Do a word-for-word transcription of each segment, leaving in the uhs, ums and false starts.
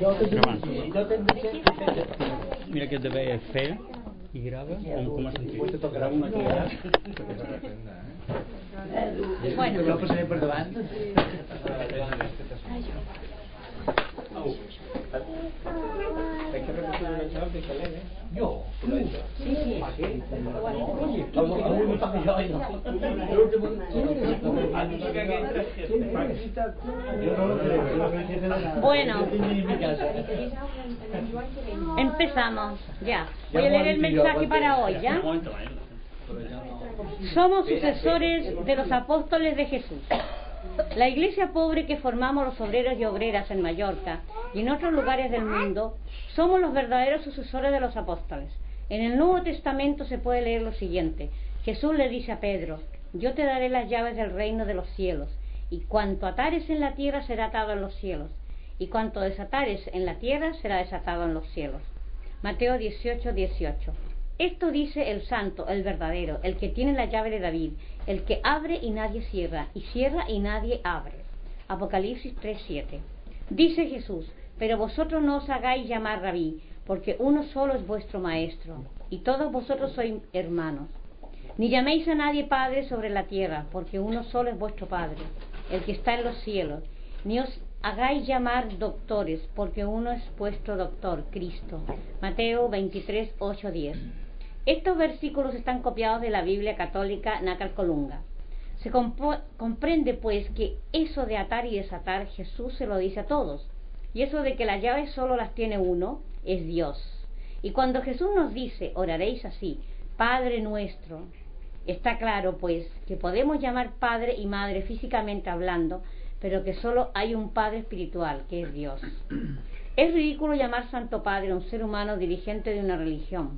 Mira que te ve feo y grave, ¿cómo, cómo has sentido? Bueno, lo posaré por davant. Jo, sí, sí. Bueno, empezamos ya. Voy a leer el mensaje para hoy, ¿ya? Somos sucesores de los apóstoles de Jesús. La iglesia pobre que formamos los obreros y obreras en Mallorca y en otros lugares del mundo somos los verdaderos sucesores de los apóstoles. En el Nuevo Testamento se puede leer lo siguiente. Jesús le dice a Pedro: yo te daré las llaves del reino de los cielos, y cuanto atares en la tierra será atado en los cielos, y cuanto desatares en la tierra será desatado en los cielos. Mateo dieciocho, dieciocho. Esto dice el santo, el verdadero, el que tiene la llave de David, el que abre y nadie cierra, y cierra y nadie abre. Apocalipsis tres, siete. Dice Jesús: pero vosotros no os hagáis llamar rabí, porque uno solo es vuestro maestro, y todos vosotros sois hermanos. Ni llaméis a nadie padre sobre la tierra, porque uno solo es vuestro Padre, el que está en los cielos. Ni os hagáis llamar doctores, porque uno es vuestro doctor, Cristo. Mateo veintitrés, ocho, diez. Estos versículos están copiados de la Biblia católica Nácar Colunga. Se comprende pues que eso de atar y desatar Jesús se lo dice a todos, y eso de que las llaves solo las tiene uno es Dios. Y cuando Jesús nos dice: oraréis así, Padre nuestro, está claro pues que podemos llamar padre y madre físicamente hablando, pero que solo hay un Padre espiritual, que es Dios. Es ridículo llamar Santo Padre a un ser humano dirigente de una religión.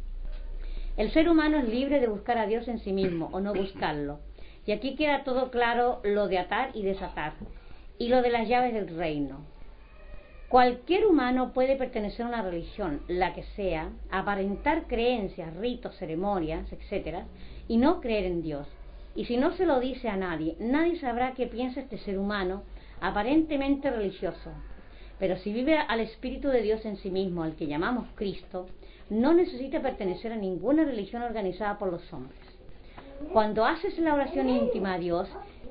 El ser humano es libre de buscar a Dios en sí mismo o no buscarlo. Y aquí queda todo claro lo de atar y desatar, y lo de las llaves del reino. Cualquier humano puede pertenecer a una religión, la que sea, aparentar creencias, ritos, ceremonias, etcétera, y no creer en Dios. Y si no se lo dice a nadie, nadie sabrá qué piensa este ser humano aparentemente religioso. Pero si vive al Espíritu de Dios en sí mismo, al que llamamos Cristo, no necesita pertenecer a ninguna religión organizada por los hombres. Cuando haces la oración íntima a Dios,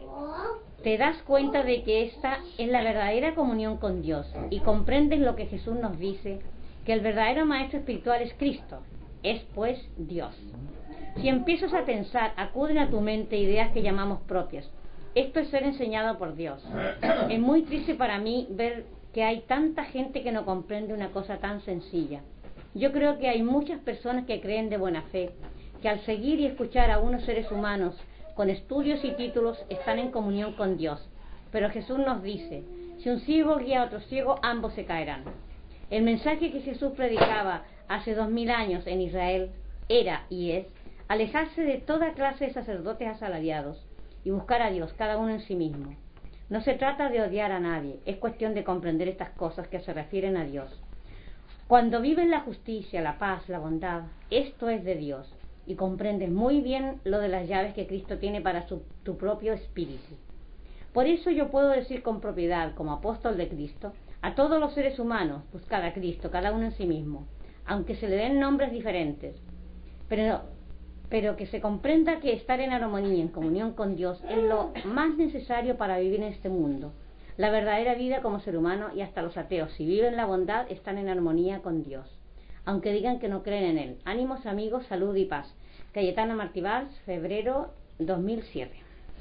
te das cuenta de que esta es la verdadera comunión con Dios, y comprendes lo que Jesús nos dice, que el verdadero maestro espiritual es Cristo, es pues Dios. Si empiezas a pensar, acuden a tu mente ideas que llamamos propias. Esto es ser enseñado por Dios. Es muy triste para mí ver que hay tanta gente que no comprende una cosa tan sencilla. Yo creo que hay muchas personas que creen de buena fe, que al seguir y escuchar a unos seres humanos con estudios y títulos están en comunión con Dios. Pero Jesús nos dice: si un ciego guía a otro ciego, ambos se caerán. El mensaje que Jesús predicaba hace dos mil años en Israel era y es alejarse de toda clase de sacerdotes asalariados y buscar a Dios, cada uno en sí mismo. No se trata de odiar a nadie, es cuestión de comprender estas cosas que se refieren a Dios. Cuando vives la justicia, la paz, la bondad, esto es de Dios, y comprendes muy bien lo de las llaves que Cristo tiene para su, tu propio espíritu. Por eso yo puedo decir con propiedad, como apóstol de Cristo, a todos los seres humanos: buscad a Cristo, cada uno en sí mismo, aunque se le den nombres diferentes, pero, pero que se comprenda que estar en armonía, en comunión con Dios, es lo más necesario para vivir en este mundo, la verdadera vida como ser humano. Y hasta los ateos, si viven la bondad, están en armonía con Dios, aunque digan que no creen en Él. Ánimos amigos, salud y paz. Cayetana Martí Valls, febrero dos mil siete.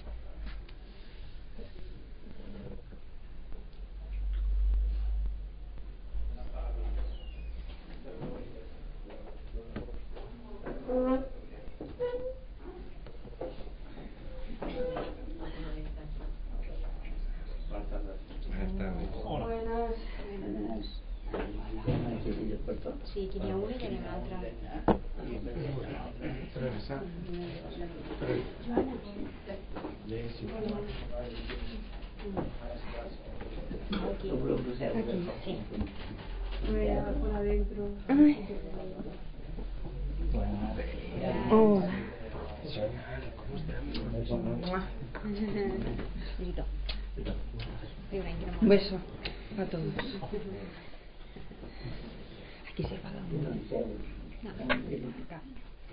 Buenas. Sí, quería una y quería la otra. Aquí. Aquí, sí. Mira, por adentro. Oh. Un beso a todos. Aquí se paga un no, acá.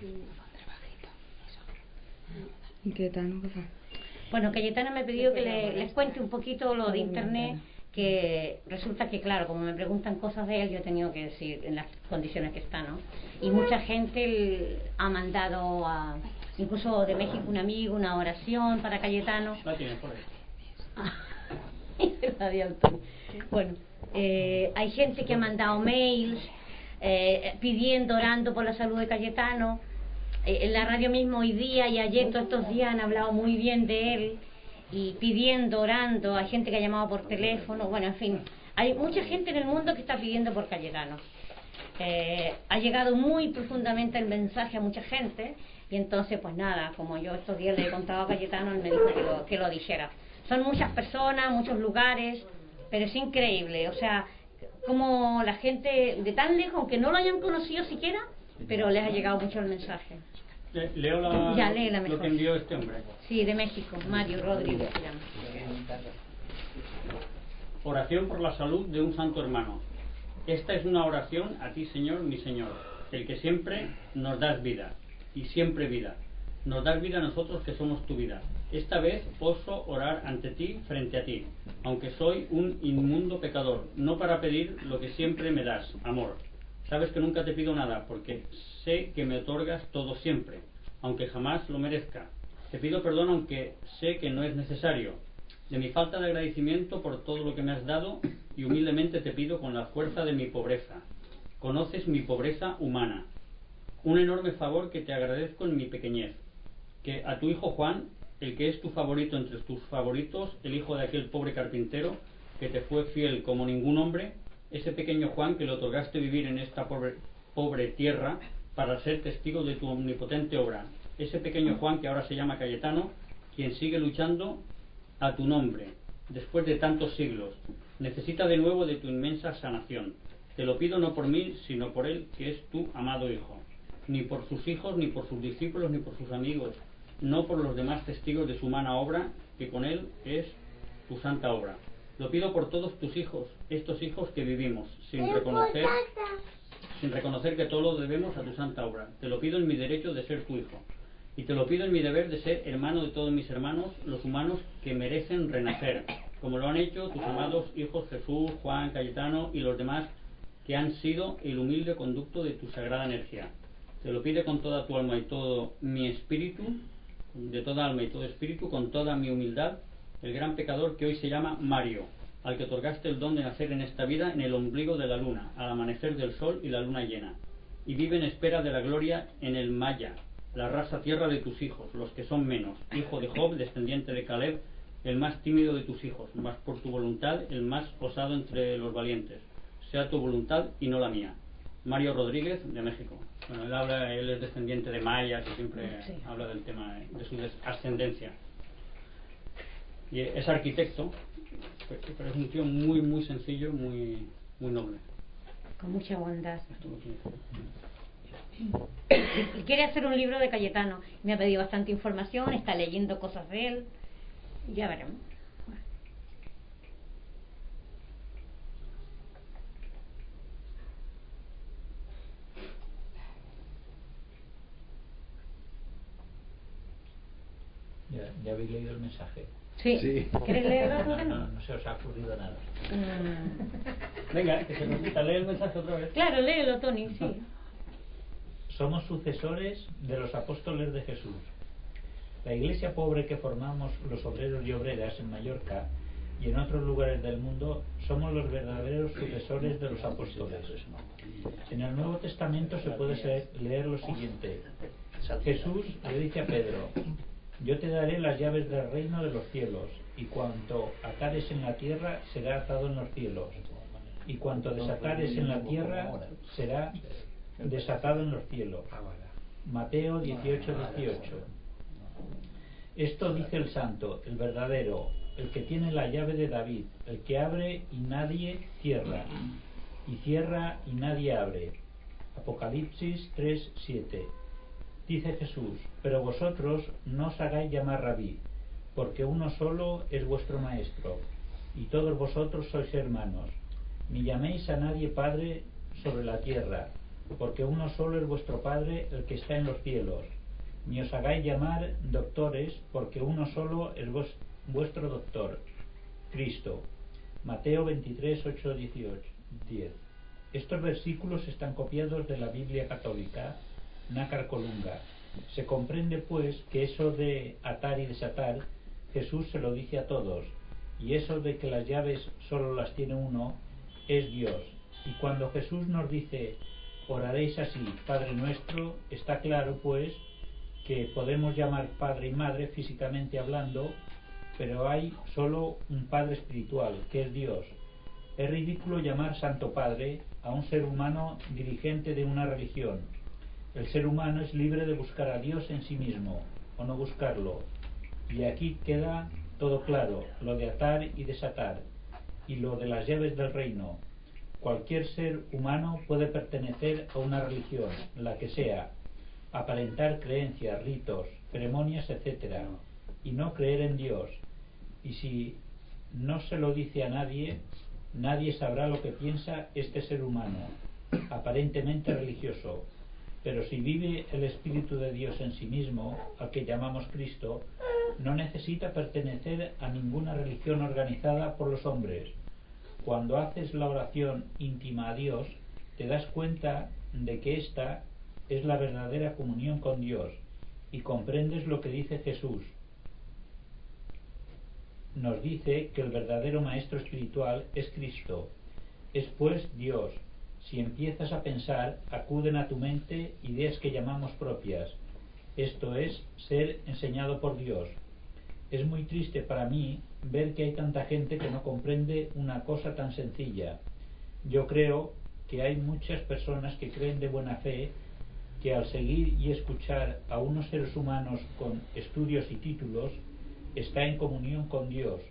¿Y qué tal? ¿No pasa? Bueno, Cayetano me pidió que le, les cuente un poquito lo de internet, que resulta que, claro, como me preguntan cosas de él, yo he tenido que decir en las condiciones que está, ¿no? Y mucha gente el, ha mandado, a, incluso de México, un amigo, una oración para Cayetano. La tienes por ahí. La de Antonio. Bueno, eh, hay gente que ha mandado mails eh, pidiendo, orando por la salud de Cayetano. Eh, en la radio mismo hoy día y ayer, todos estos días han hablado muy bien de él y pidiendo, orando. Hay gente que ha llamado por teléfono. Bueno, en fin, hay mucha gente en el mundo que está pidiendo por Cayetano. Eh, ha llegado muy profundamente el mensaje a mucha gente y entonces, pues nada, como yo estos días le he contado a Cayetano, él me dijo que lo, que lo dijera. Son muchas personas, muchos lugares, pero es increíble, o sea, como la gente de tan lejos, aunque no lo hayan conocido siquiera, pero les ha llegado mucho el mensaje. Le, leo la, ya, lee la lo mejor. que envió este hombre. Sí, de México, Mario Rodríguez se llama. Oración por la salud de un santo hermano. Esta es una oración a ti, Señor, mi Señor, el que siempre nos das vida, y siempre vida. Nos das vida a nosotros que somos tu vida. Esta vez oso orar ante ti, frente a ti, aunque soy un inmundo pecador, no para pedir lo que siempre me das, amor. Sabes que nunca te pido nada, porque sé que me otorgas todo siempre, aunque jamás lo merezca. Te pido perdón aunque sé que no es necesario, de mi falta de agradecimiento por todo lo que me has dado, y humildemente te pido con la fuerza de mi pobreza. Conoces mi pobreza humana. Un enorme favor que te agradezco en mi pequeñez, que a tu hijo Juan, el que es tu favorito entre tus favoritos, el hijo de aquel pobre carpintero, que te fue fiel como ningún hombre, ese pequeño Juan que le otorgaste vivir en esta pobre, pobre tierra para ser testigo de tu omnipotente obra, ese pequeño Juan que ahora se llama Cayetano, quien sigue luchando a tu nombre, después de tantos siglos, necesita de nuevo de tu inmensa sanación. Te lo pido no por mí, sino por él, que es tu amado hijo, ni por sus hijos, ni por sus discípulos, ni por sus amigos, no por los demás testigos de su humana obra, que con él es tu santa obra. Lo pido por todos tus hijos, estos hijos que vivimos, sin reconocer, sin reconocer que todo lo debemos a tu santa obra. Te lo pido en mi derecho de ser tu hijo, y te lo pido en mi deber de ser hermano de todos mis hermanos, los humanos que merecen renacer, como lo han hecho tus amados hijos Jesús, Juan, Cayetano y los demás que han sido el humilde conducto de tu sagrada energía. Te lo pide con toda tu alma y todo mi espíritu, de toda alma y todo espíritu, con toda mi humildad, el gran pecador que hoy se llama Mario, al que otorgaste el don de nacer en esta vida en el ombligo de la luna, al amanecer del sol y la luna llena, y vive en espera de la gloria en el Maya, la raza tierra de tus hijos, los que son menos, hijo de Job, descendiente de Caleb, el más tímido de tus hijos, mas por tu voluntad el más osado entre los valientes. Sea tu voluntad y no la mía. Mario Rodríguez, de México. Bueno, él habla, él es descendiente de mayas y siempre sí. habla del tema de su ascendencia. Y es arquitecto, pero es un tío muy, muy sencillo, muy, muy noble. Con mucha bondad. Y quiere hacer un libro de Cayetano. Me ha pedido bastante información, está leyendo cosas de él. Ya veremos. ¿Ya, ya habéis leído el mensaje? Sí. sí. ¿Quieres leerlo? No, no, no se os ha ocurrido nada. Mm. Venga, que se repita, lee el mensaje otra vez. Claro, léelo, Tony, sí. Somos sucesores de los apóstoles de Jesús. La iglesia pobre que formamos los obreros y obreras en Mallorca y en otros lugares del mundo somos los verdaderos sucesores de los apóstoles. En el Nuevo Testamento se puede leer lo siguiente. Jesús le dice a Pedro: yo te daré las llaves del reino de los cielos, y cuanto atares en la tierra será atado en los cielos, y cuanto desatares en la tierra será desatado en los cielos. Mateo dieciocho dieciocho. Esto dice el santo, el verdadero, el que tiene la llave de David, el que abre y nadie cierra, y cierra y nadie abre. Apocalipsis tres siete. Dice Jesús: pero vosotros no os hagáis llamar rabí, porque uno solo es vuestro maestro, y todos vosotros sois hermanos. Ni llaméis a nadie Padre sobre la tierra, porque uno solo es vuestro Padre, el que está en los cielos. Ni os hagáis llamar doctores, porque uno solo es vuestro doctor, Cristo. Mateo veintitrés, ocho, dieciocho, diez. Estos versículos están copiados de la Biblia católica, Nácar Colunga. Se comprende, pues, que eso de atar y desatar, Jesús se lo dice a todos, y eso de que las llaves solo las tiene uno, es Dios. Y cuando Jesús nos dice, oraréis así, Padre nuestro, está claro, pues, que podemos llamar Padre y Madre físicamente hablando, pero hay solo un Padre espiritual, que es Dios. Es ridículo llamar Santo Padre a un ser humano dirigente de una religión. El ser humano es libre de buscar a Dios en sí mismo, o no buscarlo. Y aquí queda todo claro, lo de atar y desatar, y lo de las llaves del reino. Cualquier ser humano puede pertenecer a una religión, la que sea, aparentar creencias, ritos, ceremonias, etcétera, y no creer en Dios. Y si no se lo dice a nadie, nadie sabrá lo que piensa este ser humano, aparentemente religioso. Pero si vive el Espíritu de Dios en sí mismo, al que llamamos Cristo, no necesita pertenecer a ninguna religión organizada por los hombres. Cuando haces la oración íntima a Dios, te das cuenta de que esta es la verdadera comunión con Dios, y comprendes lo que dice Jesús. Nos dice que el verdadero maestro espiritual es Cristo, es pues Dios. Si empiezas a pensar, acuden a tu mente ideas que llamamos propias, esto es, ser enseñado por Dios. Es muy triste para mí ver que hay tanta gente que no comprende una cosa tan sencilla. Yo creo que hay muchas personas que creen de buena fe que al seguir y escuchar a unos seres humanos con estudios y títulos, está en comunión con Dios.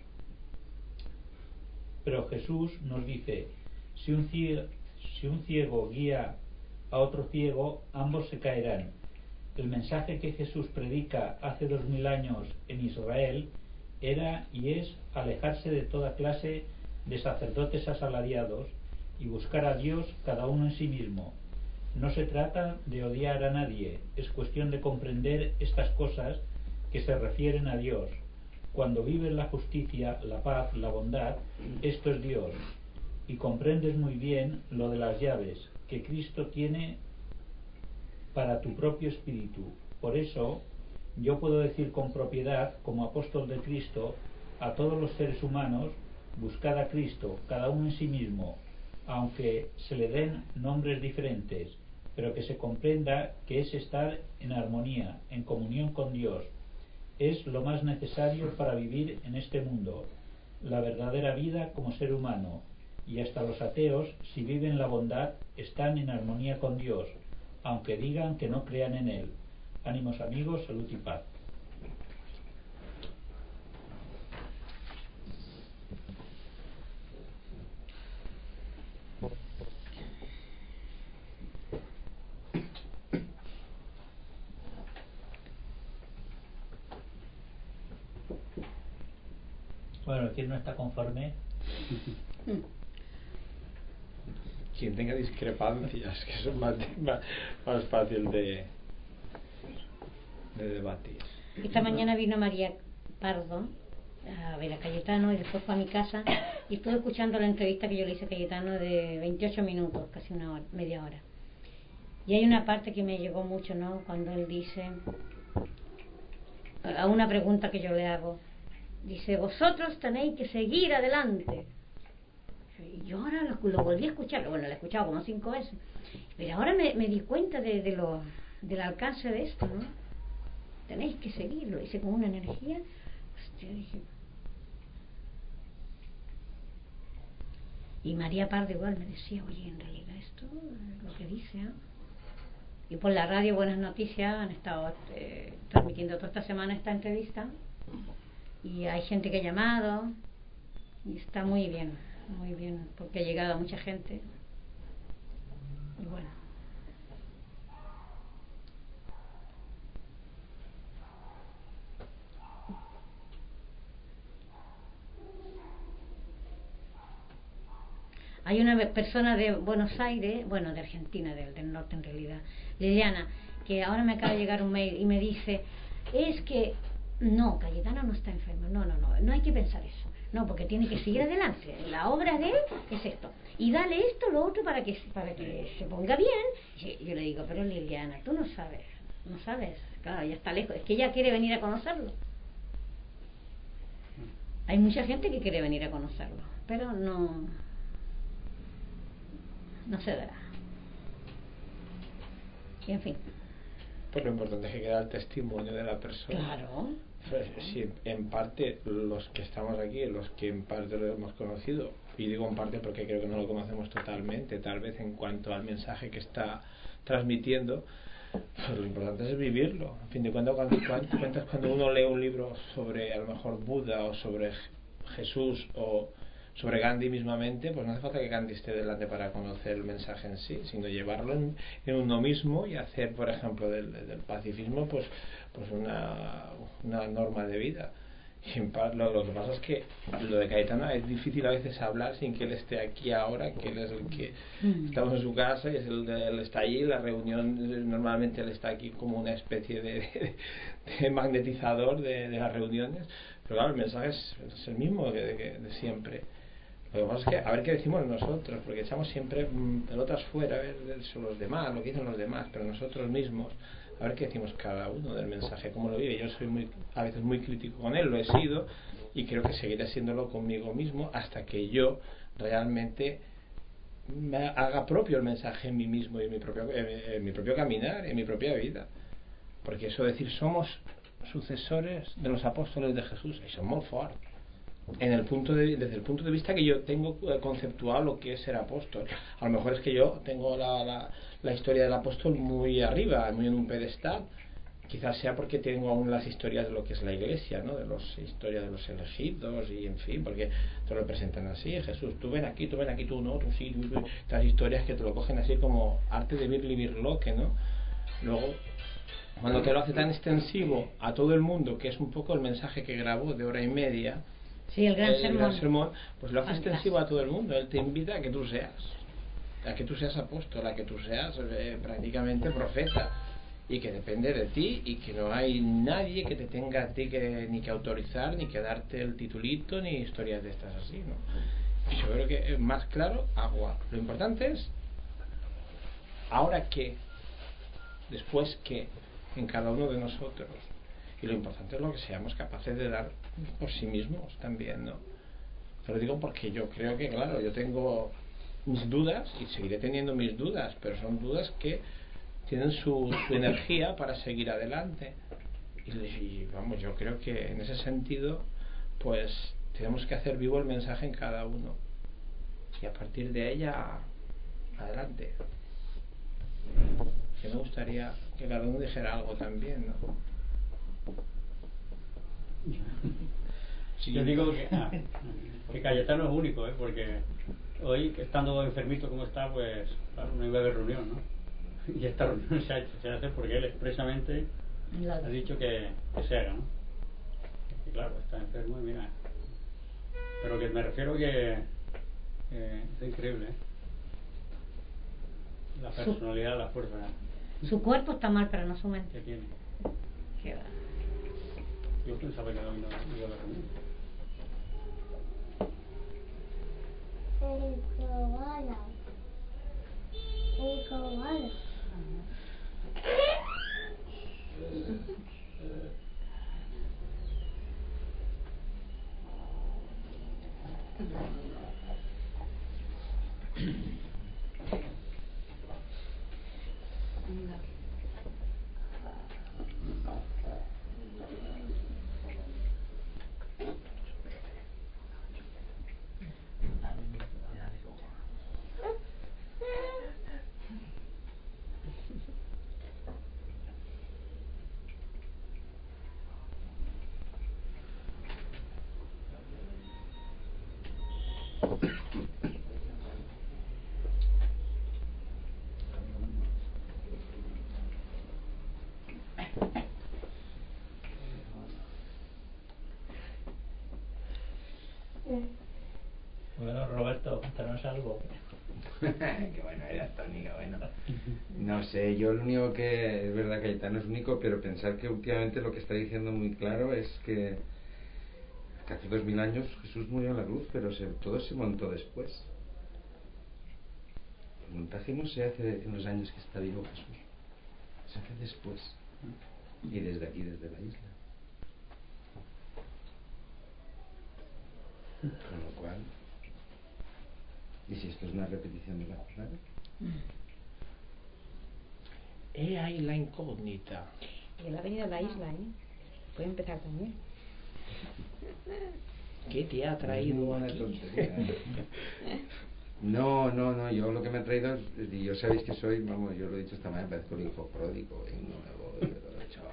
Pero Jesús nos dice, si un ciego, si un ciego guía a otro ciego, ambos se caerán. El mensaje que Jesús predica hace dos mil años en Israel era y es alejarse de toda clase de sacerdotes asalariados y buscar a Dios cada uno en sí mismo. No se trata de odiar a nadie, es cuestión de comprender estas cosas que se refieren a Dios. Cuando vives la justicia, la paz, la bondad, esto es Dios. Y comprendes muy bien lo de las llaves que Cristo tiene para tu propio espíritu. Por eso, yo puedo decir con propiedad, como apóstol de Cristo, a todos los seres humanos, buscad a Cristo, cada uno en sí mismo, aunque se le den nombres diferentes, pero que se comprenda que es estar en armonía, en comunión con Dios. Es lo más necesario para vivir en este mundo, la verdadera vida como ser humano, y hasta los ateos, si viven la bondad, están en armonía con Dios, aunque digan que no crean en Él. Ánimos amigos, salud y paz. Bueno, ¿quién no está conforme? Quien tenga discrepancias, que eso es más, más, más fácil de, de debatir. Esta mañana vino María Pardo a ver a Cayetano y después fue a mi casa y estuve escuchando la entrevista que yo le hice a Cayetano de veintiocho minutos, casi una hora, media hora. Y hay una parte que me llegó mucho, ¿no? Cuando él dice, a una pregunta que yo le hago, dice, vosotros tenéis que seguir adelante. Y yo ahora lo, lo volví a escuchar, bueno, lo he escuchado como cinco veces, pero ahora me, me di cuenta de, de lo, del alcance de esto, ¿no? Tenéis que seguirlo, dice con una energía. Hostia, dije. Y María Pardo igual me decía, oye, en realidad esto es lo que dice, ¿eh? Y por la radio Buenas Noticias han estado eh, transmitiendo toda esta semana esta entrevista y hay gente que ha llamado y está muy bien, muy bien, porque ha llegado a mucha gente. Y bueno, Hay una persona de Buenos Aires, bueno, de Argentina, del, del norte en realidad, Liliana, que ahora me acaba de llegar un mail y me dice, es que no, Cayetano no está enfermo, no, no, no, no hay que pensar eso, no, porque tiene que seguir adelante, la obra de él es esto, y dale esto, lo otro para que, para que se ponga bien. Y yo le digo, pero Liliana, tú no sabes, no sabes, claro, ya está lejos, es que ella quiere venir a conocerlo. Hay mucha gente que quiere venir a conocerlo, pero no, no se dará. Y en fin. Pues lo importante es que queda el testimonio de la persona. Claro. Pues, sí, en parte los que estamos aquí, los que en parte lo hemos conocido, y digo en parte porque creo que no lo conocemos totalmente, tal vez en cuanto al mensaje que está transmitiendo, pues lo importante es vivirlo. A fin de cuentas, cuando, cuando, cuando uno lee un libro sobre a lo mejor Buda o sobre Jesús o sobre Gandhi mismamente, pues no hace falta que Gandhi esté delante para conocer el mensaje en sí, sino llevarlo en, en uno mismo y hacer, por ejemplo, del, del pacifismo pues, pues una, una norma de vida. Y en par, lo, lo que pasa es que lo de Cayetano es difícil a veces hablar sin que él esté aquí ahora, que él es el que estamos en su casa y es el de, él está allí, la reunión normalmente él está aquí como una especie de, de, de magnetizador de, de las reuniones, pero claro, el mensaje es, es el mismo de, de, de siempre. Lo que pasa es que a ver qué decimos nosotros, porque echamos siempre mmm, pelotas fuera, a ver son los demás, lo que dicen los demás, pero nosotros mismos, a ver qué decimos cada uno del mensaje, cómo lo vive. Yo soy muy, a veces muy crítico con él, lo he sido, y creo que seguiré siéndolo conmigo mismo hasta que yo realmente me haga propio el mensaje en mí mismo y en mi propio, en, en mi propio caminar, en mi propia vida. Porque eso de decir somos sucesores de los apóstoles de Jesús, eso es muy fuerte. En el punto de, desde el punto de vista que yo tengo conceptual lo que es ser apóstol. A lo mejor es que yo tengo la, la, la historia del apóstol muy arriba, muy en un pedestal. Quizás sea porque tengo aún las historias de lo que es la iglesia, ¿no? De las historias de los elegidos y en fin, porque te lo presentan así. Jesús, tú ven aquí, tú ven aquí, tú no, tú sí, tú, tú. Estas historias que te lo cogen así como arte de birli birloque, ¿no? Luego, cuando te lo hace tan extensivo a todo el mundo, que es un poco el mensaje que grabó de hora y media, sí, el gran, el sermón. gran sermón, pues lo hace extensivo a todo el mundo. Él te invita a que tú seas, a que tú seas apóstol, a que tú seas eh, prácticamente profeta, y que depende de ti y que no hay nadie que te tenga a ti que, ni que autorizar, ni que darte el titulito, ni historias de estas así, ¿no? Y yo creo que más claro, agua. Lo importante es ahora qué, después qué, en cada uno de nosotros. Y lo importante es lo que seamos capaces de dar por sí mismos también, ¿no? Te lo digo porque yo creo que, claro, yo tengo mis dudas y seguiré teniendo mis dudas, pero son dudas que tienen su, su energía para seguir adelante. Y, y vamos, yo creo que en ese sentido, pues tenemos que hacer vivo el mensaje en cada uno. Y a partir de ella, adelante. Que me gustaría que cada uno dijera algo también, ¿no? Sí, yo digo que, ah, que Cayetano es único, ¿eh? Porque hoy, estando enfermito como está, pues claro, no iba a haber reunión, ¿no? Y esta reunión se, ha hecho, se hace porque él expresamente ha dicho que, que se haga, ¿no? Y claro, está enfermo y mira. Pero que me refiero que, que es increíble, ¿eh? La personalidad, la fuerza. Su cuerpo está mal, pero no su mente. ¿Qué tiene? Qué va. Yo pensaba que no iba a la reunión. El koala. El koala. Bueno, Roberto, cuéntanos algo. Qué bueno eras, Tony, qué bueno. No sé, yo lo único que... Es verdad, Cayetano es único, pero pensar que últimamente lo que está diciendo muy claro es que, que hace dos mil años Jesús murió en la cruz, pero se, todo se montó después. El montaje no se hace en los años que está vivo Jesús, se hace después, y desde aquí, desde la isla. Con lo cual, ¿y si esto es una repetición de la jornada? He ahí la incógnita. Él ha venido a la isla, ¿eh? Puede empezar también. ¿Qué te ha traído Una aquí? tontería. No, no, no, yo lo que me ha traído es, y yo sabéis que soy, vamos, yo lo he dicho esta mañana, parezco el hijo pródigo, y no me voy, chaval.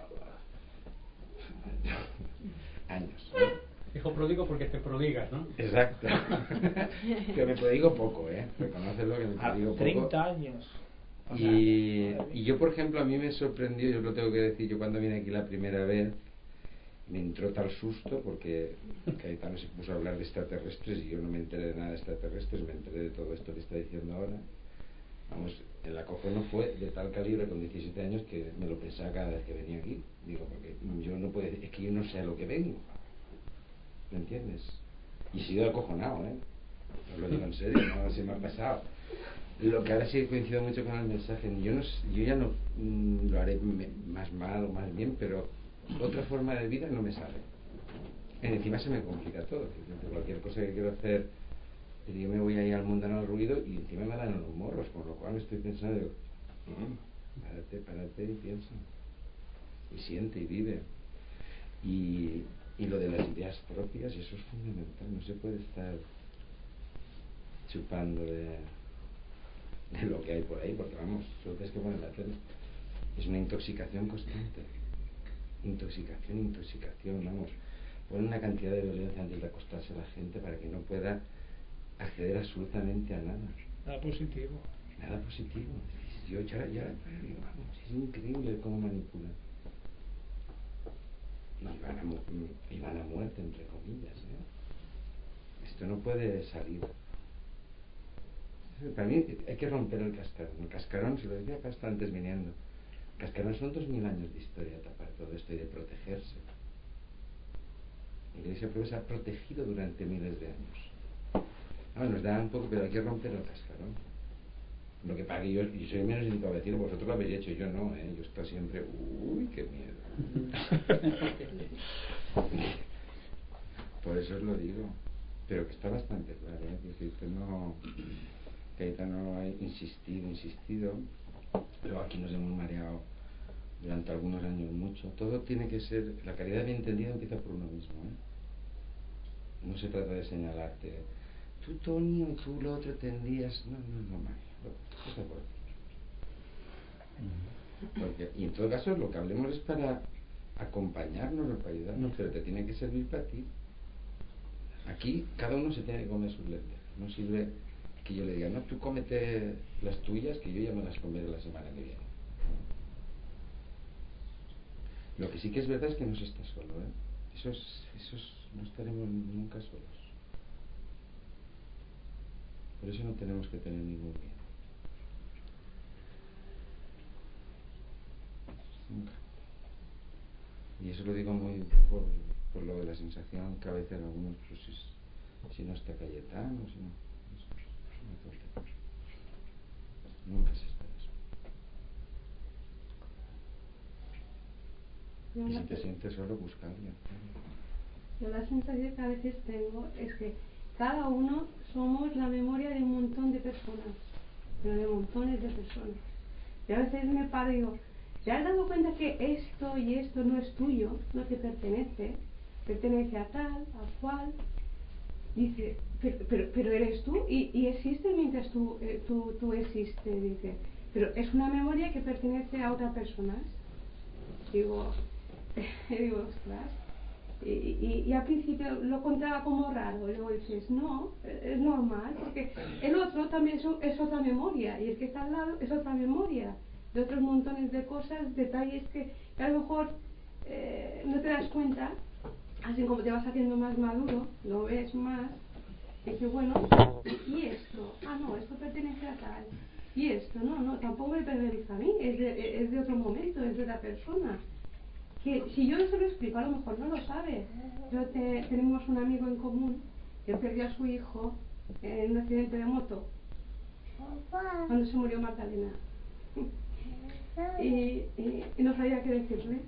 Años, ¿no? Hijo pródigo porque te prodigas, ¿no? Exacto. Que me prodigo poco, ¿eh? Reconócelo que me A prodigo poco. treinta años. O sea, Y, y yo, por ejemplo, a mí me sorprendió, yo lo tengo que decir, yo cuando vine aquí la primera vez, me entró tal susto porque Cayetano se puso a hablar de extraterrestres y yo no me enteré de nada de extraterrestres, me enteré de todo esto que está diciendo ahora. Vamos, el acojono fue de tal calibre con diecisiete años que me lo pensaba cada vez que venía aquí. Digo, porque yo no puedo decir, es que yo no sé a lo que vengo. ¿Me entiendes? Y he sido acojonado, ¿eh? Os lo digo en serio, no se me ha pasado. Lo que ahora sí coincido mucho con el mensaje, yo, no, yo ya no mm, lo haré me, más mal o más bien, pero otra forma de vida no me sale. Y encima se me complica todo. Cualquier cosa que quiero hacer, yo me voy ahí al mundano al ruido y encima me dan unos morros, con lo cual estoy pensando, digo, mmm, párate, párate y piensa. Y siente y vive. Y, y lo de las ideas propias, eso es fundamental, no se puede estar chupando de, de lo que hay por ahí, porque vamos, solo tienes que poner la tele. Es una intoxicación constante. Intoxicación, intoxicación, vamos. Ponen una cantidad de violencia antes de acostarse a la gente para que no pueda acceder absolutamente a nada. Nada positivo. Nada positivo. Yo ya, ya, vamos, es increíble cómo manipulan. Y van, a, y van a muerte, entre comillas, ¿eh? Esto no puede salir. Para mí hay que romper el cascarón. El cascarón, se lo decía acá hasta antes viniendo, el cascarón son dos mil años de historia tapar todo esto y de protegerse. La Iglesia Progresa ha protegido durante miles de años. Ah, nos da un poco, pero hay que romper el cascarón. Lo que pasa que yo, yo soy menos indicado a decir, vosotros lo habéis hecho, yo no, ¿eh? Yo estoy siempre, uy, qué miedo. Por eso os lo digo. Pero que está bastante claro, ¿eh? Que Cayetano, Cayetano ha insistido, insistido. Pero aquí nos hemos mareado durante algunos años mucho. Todo tiene que ser, la caridad bien entendida empieza por uno mismo, ¿eh? No se trata de señalarte, tú Tony, tú lo otro tendrías, no, no, no, María, empieza por ti. Porque, y en todo caso lo que hablemos es para acompañarnos, para ayudarnos, pero te tiene que servir para ti. Aquí cada uno se tiene que comer sus lentejas. No sirve que yo le diga, no, tú cómete las tuyas, que yo ya me las comeré la semana que viene. Lo que sí que es verdad es que no se está solo, ¿eh? Eso es, eso es, no estaremos nunca solos. Por eso no tenemos que tener ningún miedo. Nunca. Y eso lo digo muy por, por lo de la sensación que a veces algunos, pues si, si no está Cayetano, si no, eso es una tontería. Nunca se está eso. Y si te sientes solo, busca a alguien. Yo la sensación que a veces tengo es que cada uno somos la memoria de un montón de personas, pero de montones de personas. Y a veces me paro y digo, ¿te has dado cuenta que esto y esto no es tuyo, no te pertenece? Pertenece a tal, a cual. Dice, pero, pero, pero eres tú y, y existes mientras tú, eh, tú, tú existes, dice. Pero es una memoria que pertenece a otra persona. Digo, digo, ostras. Y, y, y al principio lo contaba como raro, y luego dices, no, es normal, porque el otro también es, es otra memoria, y el que está al lado es otra memoria, de otros montones de cosas, detalles que, que a lo mejor eh, no te das cuenta, así como te vas haciendo más maduro, lo ves más, Dije, bueno, ¿y esto? Ah, no, esto pertenece a tal. Y esto, no, no, tampoco me pertenece a mí, es de, es de otro momento, es de otra persona. Que si yo se lo explico, a lo mejor no lo sabe. Yo te, tenemos un amigo en común que perdió a su hijo en un accidente de moto cuando se murió Magdalena. Y, y, y no sabía qué decirle.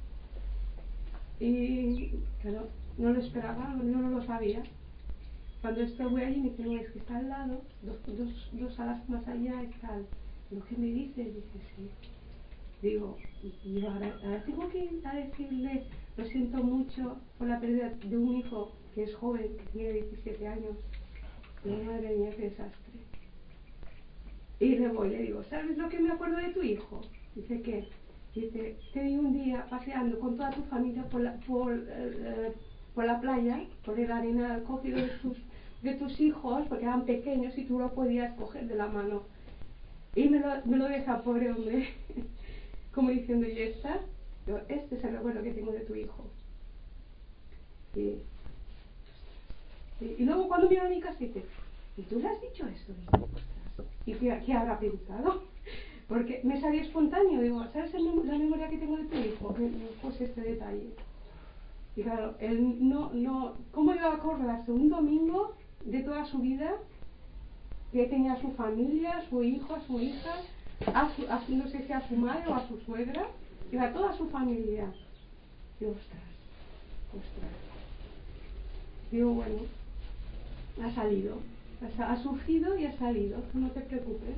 Y claro, no lo esperaba, yo no lo sabía. Cuando estuve allí me dice, no, es que está al lado, dos, dos, dos salas más allá está el, lo que me dice, dice, sí. Digo, y yo ahora, ahora tengo que ir a decirle, lo siento mucho por la pérdida de un hijo que es joven, que tiene diecisiete años. Digo, madre mía, qué desastre. Y le voy, le digo, ¿sabes lo que me acuerdo de tu hijo? Dice, ¿qué? Dice, te vi un día paseando con toda tu familia por la, por, eh, por la playa, por el arenal, cogido de tus, de tus hijos, porque eran pequeños y tú lo podías coger de la mano. Y me lo, me lo deja, pobre hombre, como diciendo, ¿y esta? Yo, este es el recuerdo que tengo de tu hijo. Y, y, y luego cuando miro a mi casa dice, ¿y tú le has dicho esto? Digo, ostras, ¿y qué, qué habrá pensado? Porque me salió espontáneo, digo, ¿sabes el, la memoria que tengo de tu hijo? Pues este detalle. Y claro, él no, no, ¿cómo iba a acordarse un domingo de toda su vida? Que tenía a su familia, a su hijo, a su hija, a, su, a no sé si a su madre o a su suegra, y a toda su familia. Digo, ostras, ostras. Digo, bueno, ha salido, ha, ha surgido y ha salido, no te preocupes.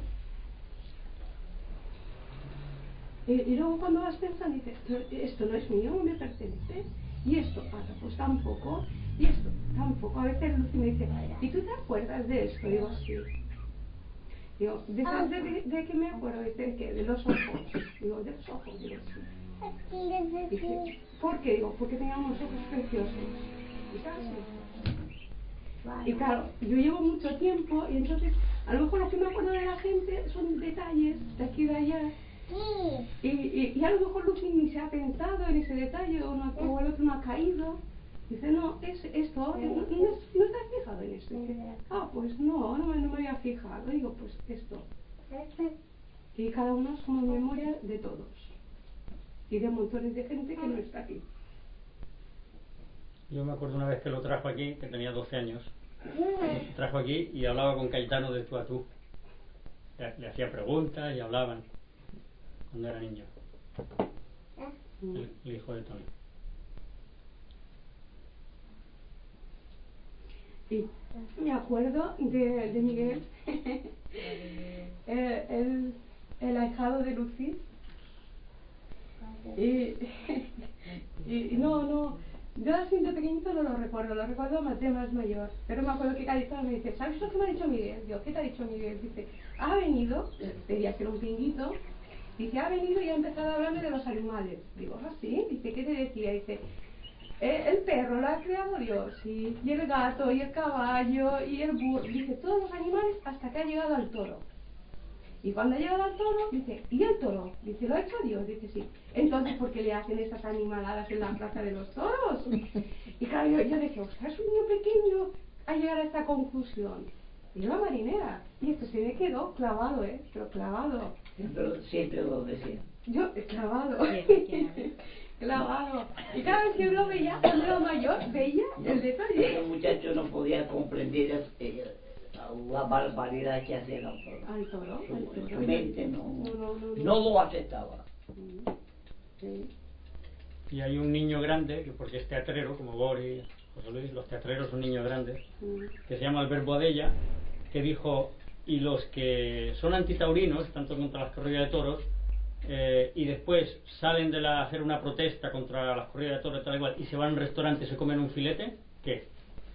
Y, y luego cuando vas pensando, dices, esto no es mío, no me pertenece. Y esto pasa, pues tampoco. Y esto tampoco. A veces Lucy me dice, ¿y tú te acuerdas de esto? Digo, sí. Digo, ¿de, de, de, de qué me acuerdo? Dice, ¿de qué? De los ojos. Digo, de los ojos. Digo, sí. Dice, ¿por qué? Digo, porque tenía unos ojos preciosos. Dice, ah, sí. Y claro, yo llevo mucho tiempo y entonces a lo mejor lo que me acuerdo de la gente son detalles de aquí y de allá. Y, y, y a lo mejor Lucy ni se ha pensado en ese detalle o, no, o el otro no ha caído. Dice, no, es esto, no, no, no te has fijado en esto. Dice, ah, pues no, no, no me había fijado. Digo, pues esto. Y cada uno somos memoria de todos. Y de montones de gente que no está aquí. Yo me acuerdo una vez que lo trajo aquí, que tenía doce años. Lo trajo aquí y hablaba con Cayetano de tú a tú. Le, le hacía preguntas y hablaban cuando era niño. El, el hijo de Tony. Sí, me acuerdo de, de Miguel, el, el, el ahijado de Lucy. Y, y no, no, yo así de pequeñito no lo recuerdo, lo recuerdo más de más mayor. Pero me acuerdo que Cayetano me dice, ¿sabes lo que me ha dicho Miguel? Digo, ¿qué te ha dicho Miguel? Dice, ha venido, debía ser un pinguito, dice, ha venido y ha empezado a hablarme de los animales. Digo, ¿ah, sí? Dice, ¿qué te decía? Dice, Eh, el perro lo ha creado Dios, y, y el gato, y el caballo, y el burro, dice, todos los animales hasta que ha llegado al toro. Y cuando ha llegado al toro, dice, ¿y el toro? Dice, ¿lo ha hecho Dios? Dice, sí. Entonces, ¿por qué le hacen estas animaladas en la plaza de los toros? Y claro, yo, yo decía, ostras, es un niño pequeño a llegar a esta conclusión. Y yo la marinera, y esto se me quedó clavado, ¿eh? Pero clavado. Pero siempre lo decía. Yo, clavado. Clavado. Y cada vez que yo lo veía, cuando era mayor, veía No, el detalle. el muchacho no podía comprender eh, la barbaridad que hacía el toro. Al toro, Su, al toro. su mente no, No, no, no, no. no lo aceptaba. Sí. Y hay un niño grande, que porque es teatrero, como Gori, José Luis, los teatreros son niños grandes, que se llama Alberto Boadella, que dijo, y los que son antitaurinos, tanto contra las corridas de toros, eh, y después salen de la, hacer una protesta contra las corridas de toros tal igual, y se van a un restaurante y se comen un filete, ¿qué?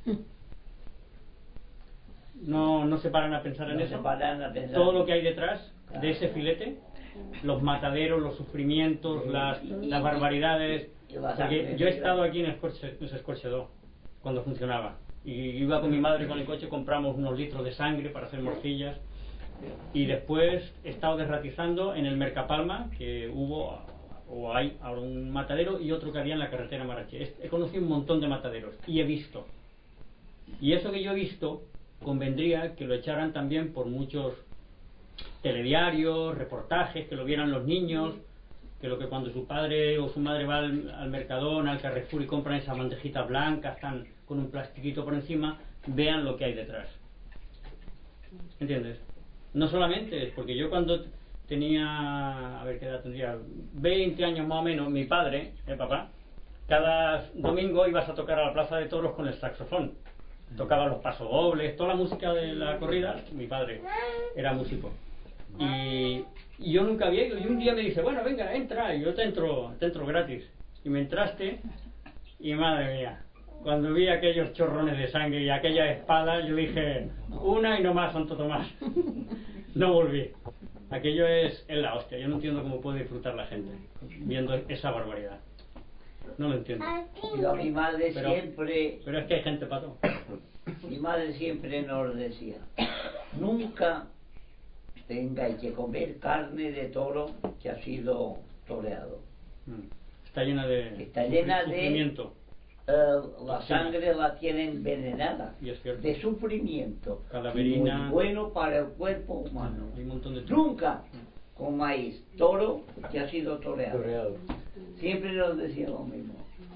No, no se paran a pensar en No eso. se paran a pensar. Todo lo que hay detrás Claro. de ese filete, los mataderos, los sufrimientos, las, las barbaridades. Porque yo he estado aquí en Escorchedó cuando funcionaba, y iba con mi madre con el coche, compramos unos litros de sangre para hacer morcillas, y después he estado desratizando en el Mercapalma, que hubo o hay ahora un matadero y otro que había en la carretera Marache. He conocido un montón de mataderos y he visto, y eso que yo he visto convendría que lo echaran también por muchos telediarios, reportajes, que lo vieran los niños, que lo que cuando su padre o su madre va al, al Mercadona, al Carrefour y compran esas bandejitas blancas, están con un plastiquito por encima, vean lo que hay detrás. ¿Entiendes? No solamente es porque yo cuando tenía, a ver qué edad tendría, veinte años más o menos, mi padre, el papá, cada domingo ibas a tocar a la Plaza de Toros con el saxofón. Tocaba los pasodobles, toda la música de la corrida, mi padre era músico. Y, y yo nunca había ido, y un día me dice, bueno, venga, entra, y yo te entro, te entro gratis. Y me entraste, y madre mía, cuando vi aquellos chorrones de sangre y aquella espada, yo dije, una y no más, Santo Tomás. No volví. Aquello es, es la hostia. Yo no entiendo cómo puede disfrutar la gente viendo esa barbaridad. No lo entiendo. Yo a mi madre pero, siempre... Pero es que hay gente pato. Mi madre siempre nos decía, nunca tengáis que comer carne de toro que ha sido toreado. Está llena de Está llena sufrimiento. de... Uh, la sangre la tiene envenenada, y es cierto. De sufrimiento, Calaverina, muy bueno para el cuerpo humano. Hay un montón de Nunca comáis toro que ha sido toreado. Toreado. Siempre nos decía lo mismo.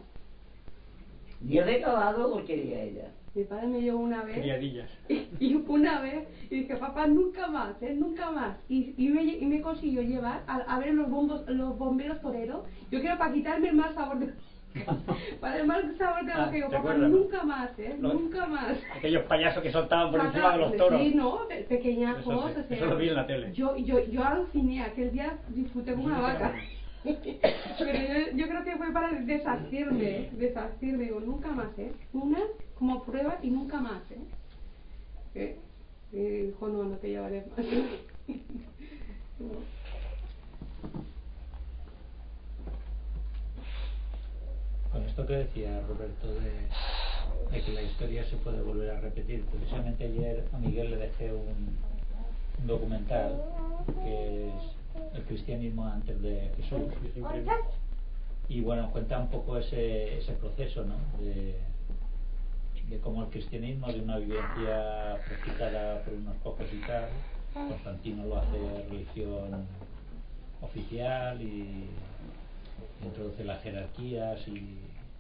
Ni regalado lo quería ella. Mi padre me llevó una vez criadillas. y, y una vez y dije, papá, nunca más, ¿eh? Nunca más. Y, y, me, y me consiguió llevar a, a ver los bombos, los bomberos toreros. Yo quiero para quitarme el mal sabor de para el mal sabor de Ah, lo que digo, ¿te papá, acuerdas, nunca más, ¿eh? Lo- Nunca más. Aquellos payasos que saltaban por encima de los toros. Sí, no, pe- pequeñas Eso cosas. sí, ¿eh? eso lo vi en la tele. Yo, yo, yo aluciné, aquel día disfruté como una vaca. Pero yo, yo creo que fue para desastirme, ¿eh? Desastirme, digo, nunca más, ¿eh? Una como prueba y nunca más, ¿eh? ¿Eh? Y dijo, no, no te llevaré más. No. Con esto que decía Roberto de, de que la historia se puede volver a repetir, precisamente ayer a Miguel le dejé un, un documental que es El cristianismo antes de Jesús, y bueno, cuenta un poco ese, ese proceso, ¿no? de, de cómo el cristianismo, de una vivencia practicada por unos pocos y tal, Constantino lo hace religión oficial y introduce las jerarquías y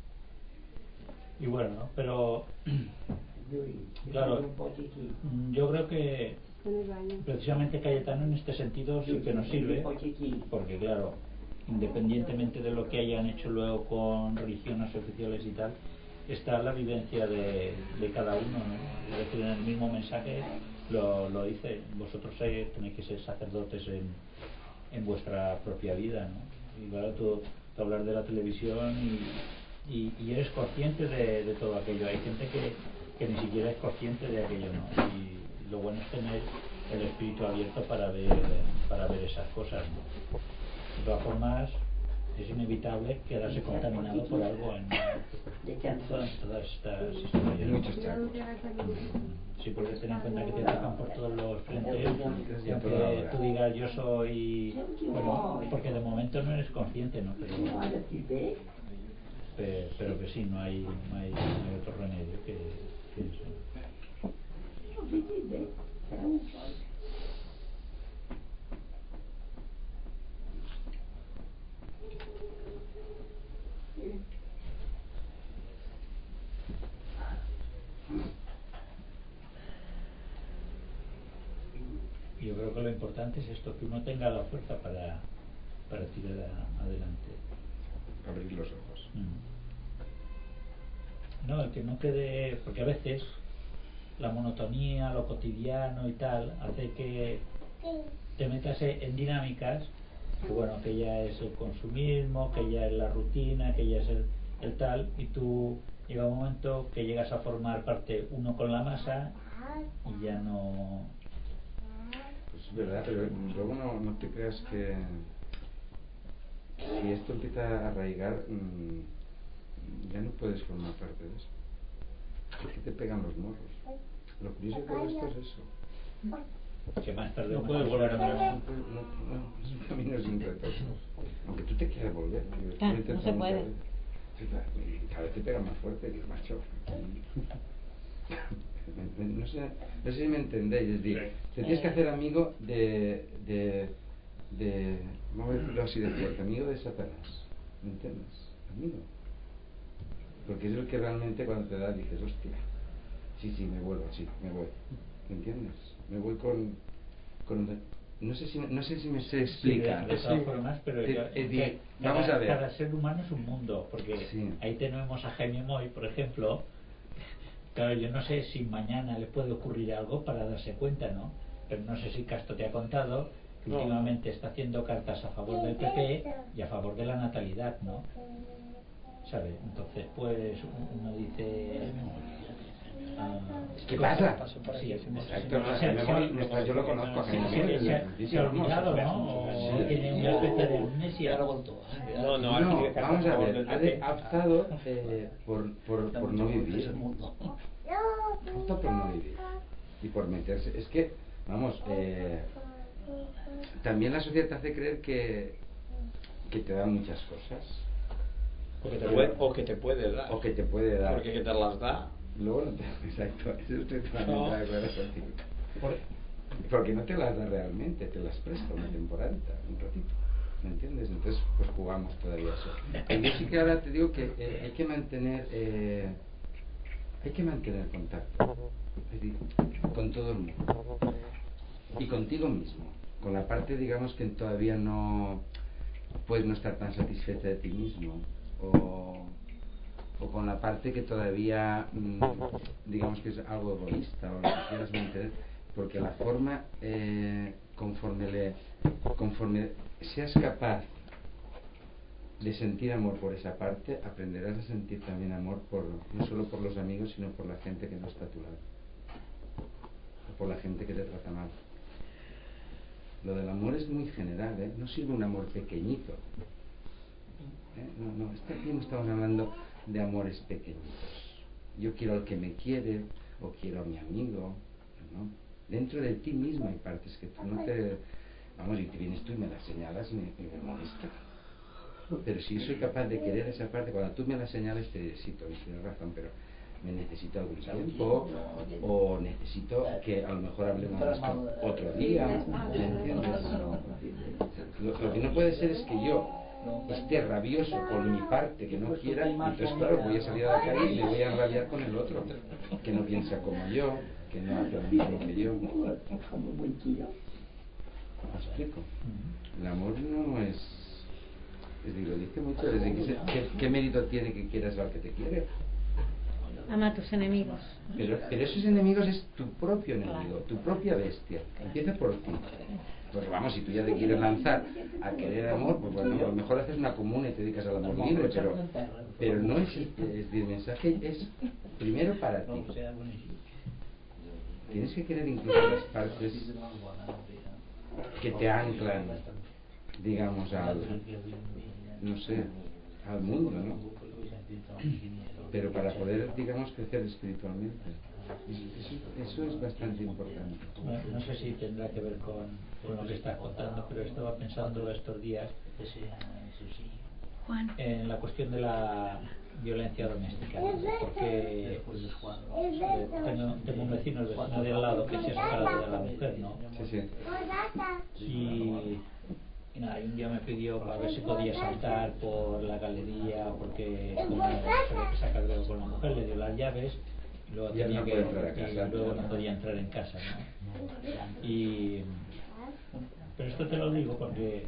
y bueno, ¿no? Pero claro, yo creo que precisamente Cayetano en este sentido sí que nos sirve, porque claro, independientemente de lo que hayan hecho luego con religiones oficiales y tal, está la vivencia de, de cada uno, ¿no? Es decir, en el mismo mensaje lo, lo dice, vosotros eh, tenéis que ser sacerdotes en, en vuestra propia vida, ¿no? Y claro, tú, tú hablar de la televisión y, y, y eres consciente de, de todo aquello. Hay gente que, que ni siquiera es consciente de aquello, ¿no? Y lo bueno es tener el espíritu abierto para ver, para ver esas cosas, ¿no? De todas formas, es inevitable quedarse contaminado por algo en todas, todas estas historias. Sí, porque ten en cuenta que te atacan por todos los frentes, y aunque tú digas yo soy, bueno, porque de momento no eres consciente, ¿no? Pero, pero, pero que sí, no hay, no hay, no hay otro remedio que, que eso. Yo creo que lo importante es esto, que uno tenga la fuerza para, para tirar a, adelante. Abrir los ojos. Mm. No, el que no quede, porque a veces la monotonía, lo cotidiano y tal, hace que te metas en dinámicas, que bueno, que ya es el consumismo, que ya es la rutina, que ya es el, el tal, y tú llega un momento que llegas a formar parte uno con la masa y ya no... Pues es verdad, pero luego no, no te creas que si esto empieza a arraigar, mmm, ya no puedes formar parte de eso. Es que te pegan los morros. Lo curioso de todo esto es eso. Que más tarde no puedes volver a ver. No, no, no, es un camino sin retorno. Aunque tú te quieras volver. Ah, no se puede. Cada vez te pega más fuerte, digo, macho. no sé, no sé si me entendéis, es decir, te tienes que hacer amigo de, de, de vamos a decirlo así de fuerte, amigo de Satanás, ¿me entiendes? Amigo, porque es el que realmente cuando te da dices, hostia, sí, sí, me vuelvo, sí, me voy, ¿me entiendes? Me voy con, con no sé si no sé si me sé explicar. Sí, de, de todas formas, pero Te- yo, es decir, cada, vamos a ver, cada ser humano es un mundo, porque sí. ahí tenemos a Jaime Moy, por ejemplo. Claro, yo no sé si mañana le puede ocurrir algo para darse cuenta, ¿no? Pero no sé si Castro te ha contado que No. últimamente está haciendo cartas a favor del P P y a favor de la natalidad, ¿no? ¿Sabe? Entonces, pues uno dice... ah, ¿Qué pasa? Sí, Exacto, no, se- Jaime se- Moy, mientras yo lo conozco, se- Jaime se- Moy, se- desde el se principio, ha vamos, olvidado, ¿no? O sí. tiene una especie de amnesia. No, no, No, aquí vamos a ver, ha, de- ha optado eh, por, por, por no vivir. Ha optado por no vivir. Y por meterse. Es que, vamos, eh, también la sociedad te hace creer que, que te da muchas cosas. O que te puede, o que te puede dar. O que te puede dar. Porque que te las da. Luego no te. Exacto, eso estoy totalmente No. de acuerdo contigo. Por- Porque no te las da realmente, te las presta una temporadita, un ratito. ¿Me entiendes? Entonces, pues jugamos todavía eso. Y yo sí que ahora te digo que eh, hay que mantener. Eh, hay que mantener contacto. Es decir, con todo el mundo. Y contigo mismo. Con la parte, digamos, que todavía no. Puedes no estar tan satisfecha de ti mismo. O. O con la parte que todavía, mmm, digamos que es algo egoísta o lo que quieras mantener, porque la forma, eh, conforme le, conforme seas capaz de sentir amor por esa parte, aprenderás a sentir también amor por no solo por los amigos, sino por la gente que no está a tu lado, o por la gente que te trata mal. Lo del amor es muy general, ¿eh? No sirve un amor pequeñito. ¿Eh? No, no, es que aquí no estamos hablando de amores pequeñitos. Yo quiero al que me quiere, o quiero a mi amigo, ¿no? Dentro de ti mismo hay partes que tú no te... Vamos, y te vienes tú y me las señalas y me, y me molesta. Pero si yo soy capaz de querer esa parte, cuando tú me la señales te diré, sí, Tony, tienes razón, pero me necesito algún tiempo, o necesito que a lo mejor hablemos más otro día, ¿me entiendes? Lo, lo que no puede ser es que yo esté rabioso con mi parte que no quiera, entonces claro, voy a salir a la calle y me voy a rabiar con el otro, que no piensa como yo, que no hace lo mismo que yo. ¿Me explico? El amor no es... Es decir, lo dice mucho, es decir, ¿qué, qué mérito tiene que quieras al que te quiere? Ama a tus enemigos. Pero, pero esos enemigos es tu propio enemigo, tu propia bestia. Empieza por ti. Porque vamos, si tú ya te quieres lanzar a querer amor, pues bueno, a lo mejor haces una comuna y te dedicas al amor libre, pero, pero no es, es decir, el mensaje es primero para ti. Tienes que querer incluso las partes que te anclan, digamos, al, no sé, al mundo, ¿no? Pero para poder, digamos, crecer espiritualmente. Eso, eso es bastante importante. No, no sé si tendrá que ver con, con lo que estás contando, pero estaba pensando estos días Juan. en la cuestión de la violencia doméstica, ¿no? Porque pues, tengo, tengo un vecino, el vecino de al lado, que se ha separado de la mujer, ¿no? Sí, sí. Y, y nada, y un día me pidió a ver si podía saltar por la galería, porque como se ve que se ha cabreado con la mujer, le dio las llaves y luego, Y él tenía no que, puede entrar a y casa. luego no podía entrar en casa, ¿no? Y, pero esto te lo digo porque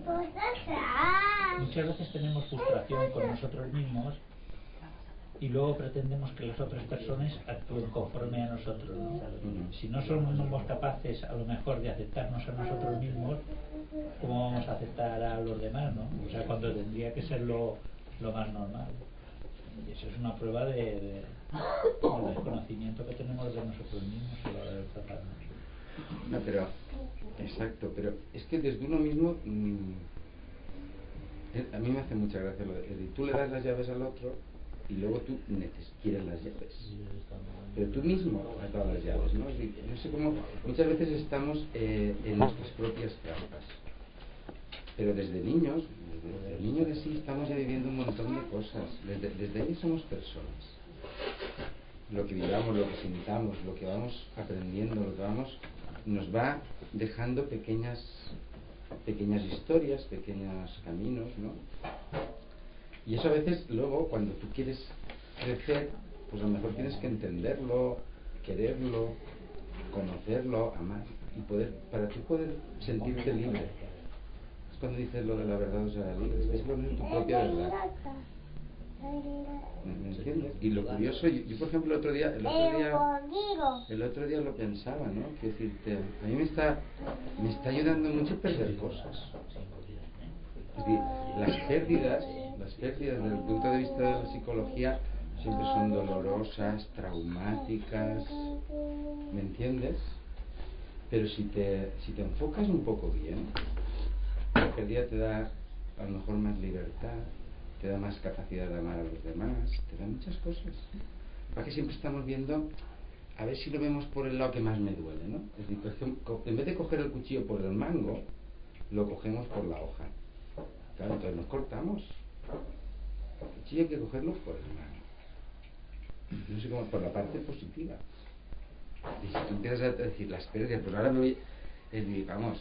muchas veces tenemos frustración con nosotros mismos y luego pretendemos que las otras personas actúen conforme a nosotros, ¿no? Si no somos capaces a lo mejor de aceptarnos a nosotros mismos, ¿cómo vamos a aceptar a los demás, no? O sea, cuando tendría que ser lo, lo más normal. Y eso es una prueba de, de, del desconocimiento que tenemos de nosotros mismos a la hora de tratarnos. No, pero, exacto, pero es que desde uno mismo, mmm, a mí me hace mucha gracia lo de, es decir, tú le das las llaves al otro y luego tú neces quieres las llaves, pero tú mismo has dado las llaves, ¿no? Es decir, no sé cómo, muchas veces estamos eh, en nuestras propias trampas, pero desde niños, desde el niño de sí estamos ya viviendo un montón de cosas, desde, desde ahí somos personas. lo que vivamos, lo que sintamos, lo que vamos aprendiendo, lo que vamos, nos va dejando pequeñas pequeñas historias, pequeños caminos, ¿no? Y eso a veces luego, cuando tú quieres crecer, pues a lo mejor tienes que entenderlo, quererlo, conocerlo, amar, y poder, para tú poder sentirte libre. Es cuando dices lo de la verdad os hará libre, es poner tu propia verdad. ¿Me entiendes? Y lo curioso, yo, yo por ejemplo el otro día, el otro día, el otro día lo pensaba, ¿no? Quiero decirte, a mí me está, me está ayudando mucho a perder cosas. Es decir, las pérdidas, las pérdidas desde el punto de vista de la psicología siempre son dolorosas, traumáticas, ¿me entiendes? Pero si te, si te enfocas un poco bien, la pérdida te da a lo mejor más libertad, te da más capacidad de amar a los demás, te da muchas cosas. Porque siempre estamos viendo, a ver si lo vemos por el lado que más me duele, ¿no? Es decir, por ejemplo, en vez de coger el cuchillo por el mango, lo cogemos por la hoja. Claro, entonces nos cortamos. El cuchillo hay que cogerlo por el mango. No sé cómo, por la parte positiva. Y si tú empiezas a decir las pérdidas, pues ahora me voy, es, vamos,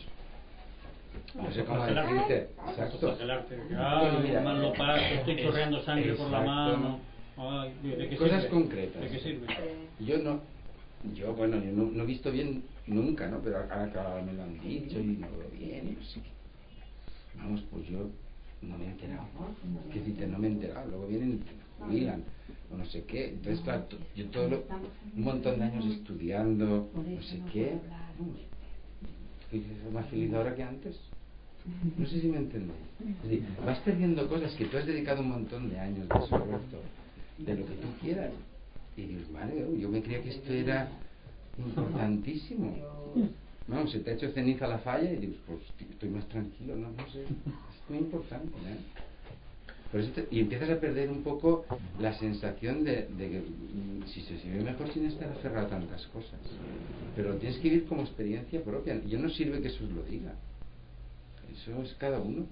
no sé cómo decirte, exacto. Ay, mira, mal lo paso, estoy chorreando sangre por la mano. Ay, ¿de qué cosas sirve? concretas. ¿De qué sirve? Yo no, yo bueno, yo no, no he visto bien nunca, ¿no? Pero ahora que ahora me lo han dicho y no veo bien y no sé qué. Vamos, pues yo no me he enterado. ¿Qué dices? No me he enterado. Luego vienen y te jubilan o no sé qué. Entonces, claro, yo todo lo, un montón de años estudiando, no sé qué. Vamos, estoy más feliz ahora que antes. No sé si me entendéis. Es decir, vas perdiendo cosas que tú has dedicado un montón de años de esfuerzo, de lo que tú quieras. Y dices, madre, yo me creía que esto era importantísimo. No, se te ha hecho ceniza la falla y dices, pues estoy más tranquilo, no, no sé. Es muy importante, ¿eh? Por eso te, y empiezas a perder un poco la sensación de, de que mm, si se vive mejor sin estar aferrado a tantas cosas. Pero lo tienes que vivir como experiencia propia. Y no sirve que eso os lo diga. Eso es cada uno.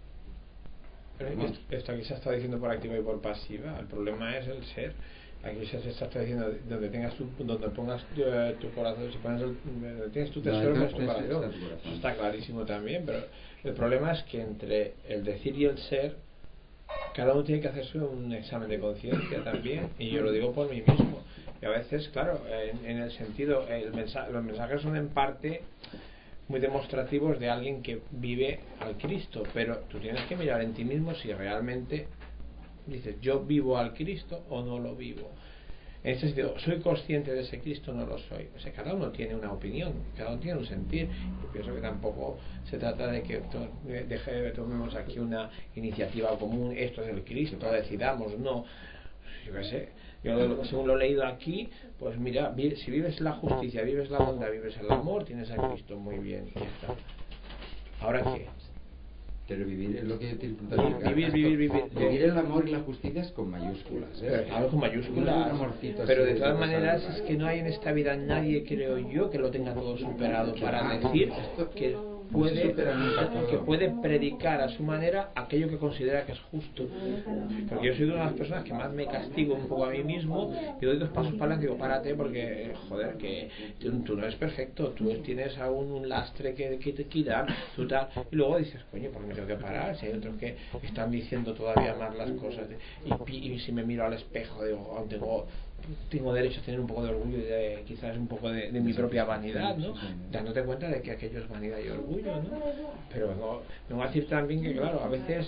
Pero esto aquí se está diciendo por activa y por pasiva. El problema es el ser. Aquí se está diciendo donde tengas tu, donde pongas tu, tu corazón, si pones el, donde tienes tu tesoro, no, tu corazón. Eso está clarísimo también. Pero el problema es que entre el decir y el ser, cada uno tiene que hacerse un examen de conciencia también. Y yo lo digo por mí mismo. Y a veces, claro, en, en el sentido, el mensaje, los mensajes son en parte muy demostrativos de alguien que vive al Cristo, pero tú tienes que mirar en ti mismo si realmente dices, yo vivo al Cristo o no lo vivo. En ese sentido, ¿soy consciente de ese Cristo o no lo soy? O sea, cada uno tiene una opinión, cada uno tiene un sentir. Yo pienso que tampoco se trata de que to, de, de, tomemos aquí una iniciativa común, esto es el Cristo, decidamos, no. Yo qué sé, yo según lo he leído aquí, pues mira, si vives la justicia, vives la bondad, vives el amor, tienes a Cristo, muy bien, y ya está. ¿Ahora qué? Pero vivir es lo que yo te intento explicar. Vivir, vivir, vivir. Vivir el amor y la justicia es con mayúsculas, ¿eh? Pero claro, con mayúsculas. Pero de todas maneras es que no hay en esta vida nadie, creo yo, que lo tenga todo superado para decir que puede, que puede predicar a su manera aquello que considera que es justo. Porque yo soy una de las personas que más me castigo un poco a mí mismo y doy dos pasos para adelante y digo, párate, porque joder, que tú, tú no eres perfecto, tú tienes aún un lastre que, que te quitar, tú tal, y luego dices, coño, ¿por qué me tengo que parar? Si hay otros que están diciendo todavía más las cosas, y, y si me miro al espejo digo, oh, tengo tengo derecho a tener un poco de orgullo y de, quizás un poco de, de mi propia vanidad, ¿no? Dándote cuenta de que aquello es vanidad y orgullo, ¿no? Pero vengo, vengo a decir también que, claro, a veces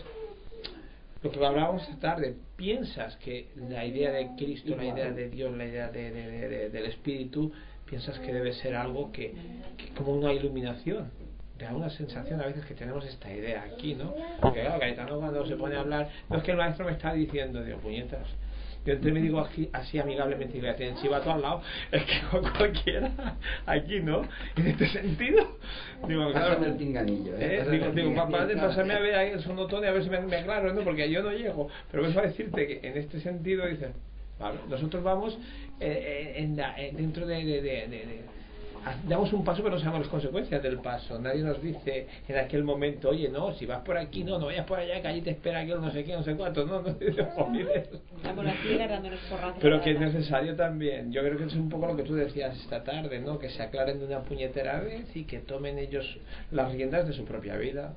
lo que hablábamos esta tarde, piensas que la idea de Cristo, la idea de Dios, la idea de, de, de, de, del Espíritu, piensas que debe ser algo que, que como una iluminación. Te da una sensación a veces que tenemos esta idea aquí, ¿no? Porque claro, Cayetano cuando se pone a hablar, no es que el maestro me está diciendo, digo, puñetas, yo entre me digo aquí, así amigablemente, y le tienen chivato al lado, es que con cualquiera aquí, ¿no? En este sentido, digo, claro, pásame el pinganillo, ¿eh? eh digo, digo papá, pásame a ver ahí el sonotón y a ver si me, me aclaro, ¿no? Porque yo no llego, pero vengo a decirte que en este sentido dices, vale, nosotros vamos eh, en la, eh, dentro de, de, de, de, de damos un paso pero no sabemos las consecuencias del paso. Nadie nos dice en aquel momento, oye, no, si vas por aquí, no, no vayas por allá, que allí te espera aquel no sé qué, no sé cuánto, no, no, Estamos las piedras dándonos porrazos. pero que es necesario también. Yo creo que es un poco lo que tú decías esta tarde, ¿no? Que se aclaren de una puñetera vez y que tomen ellos las riendas de su propia vida.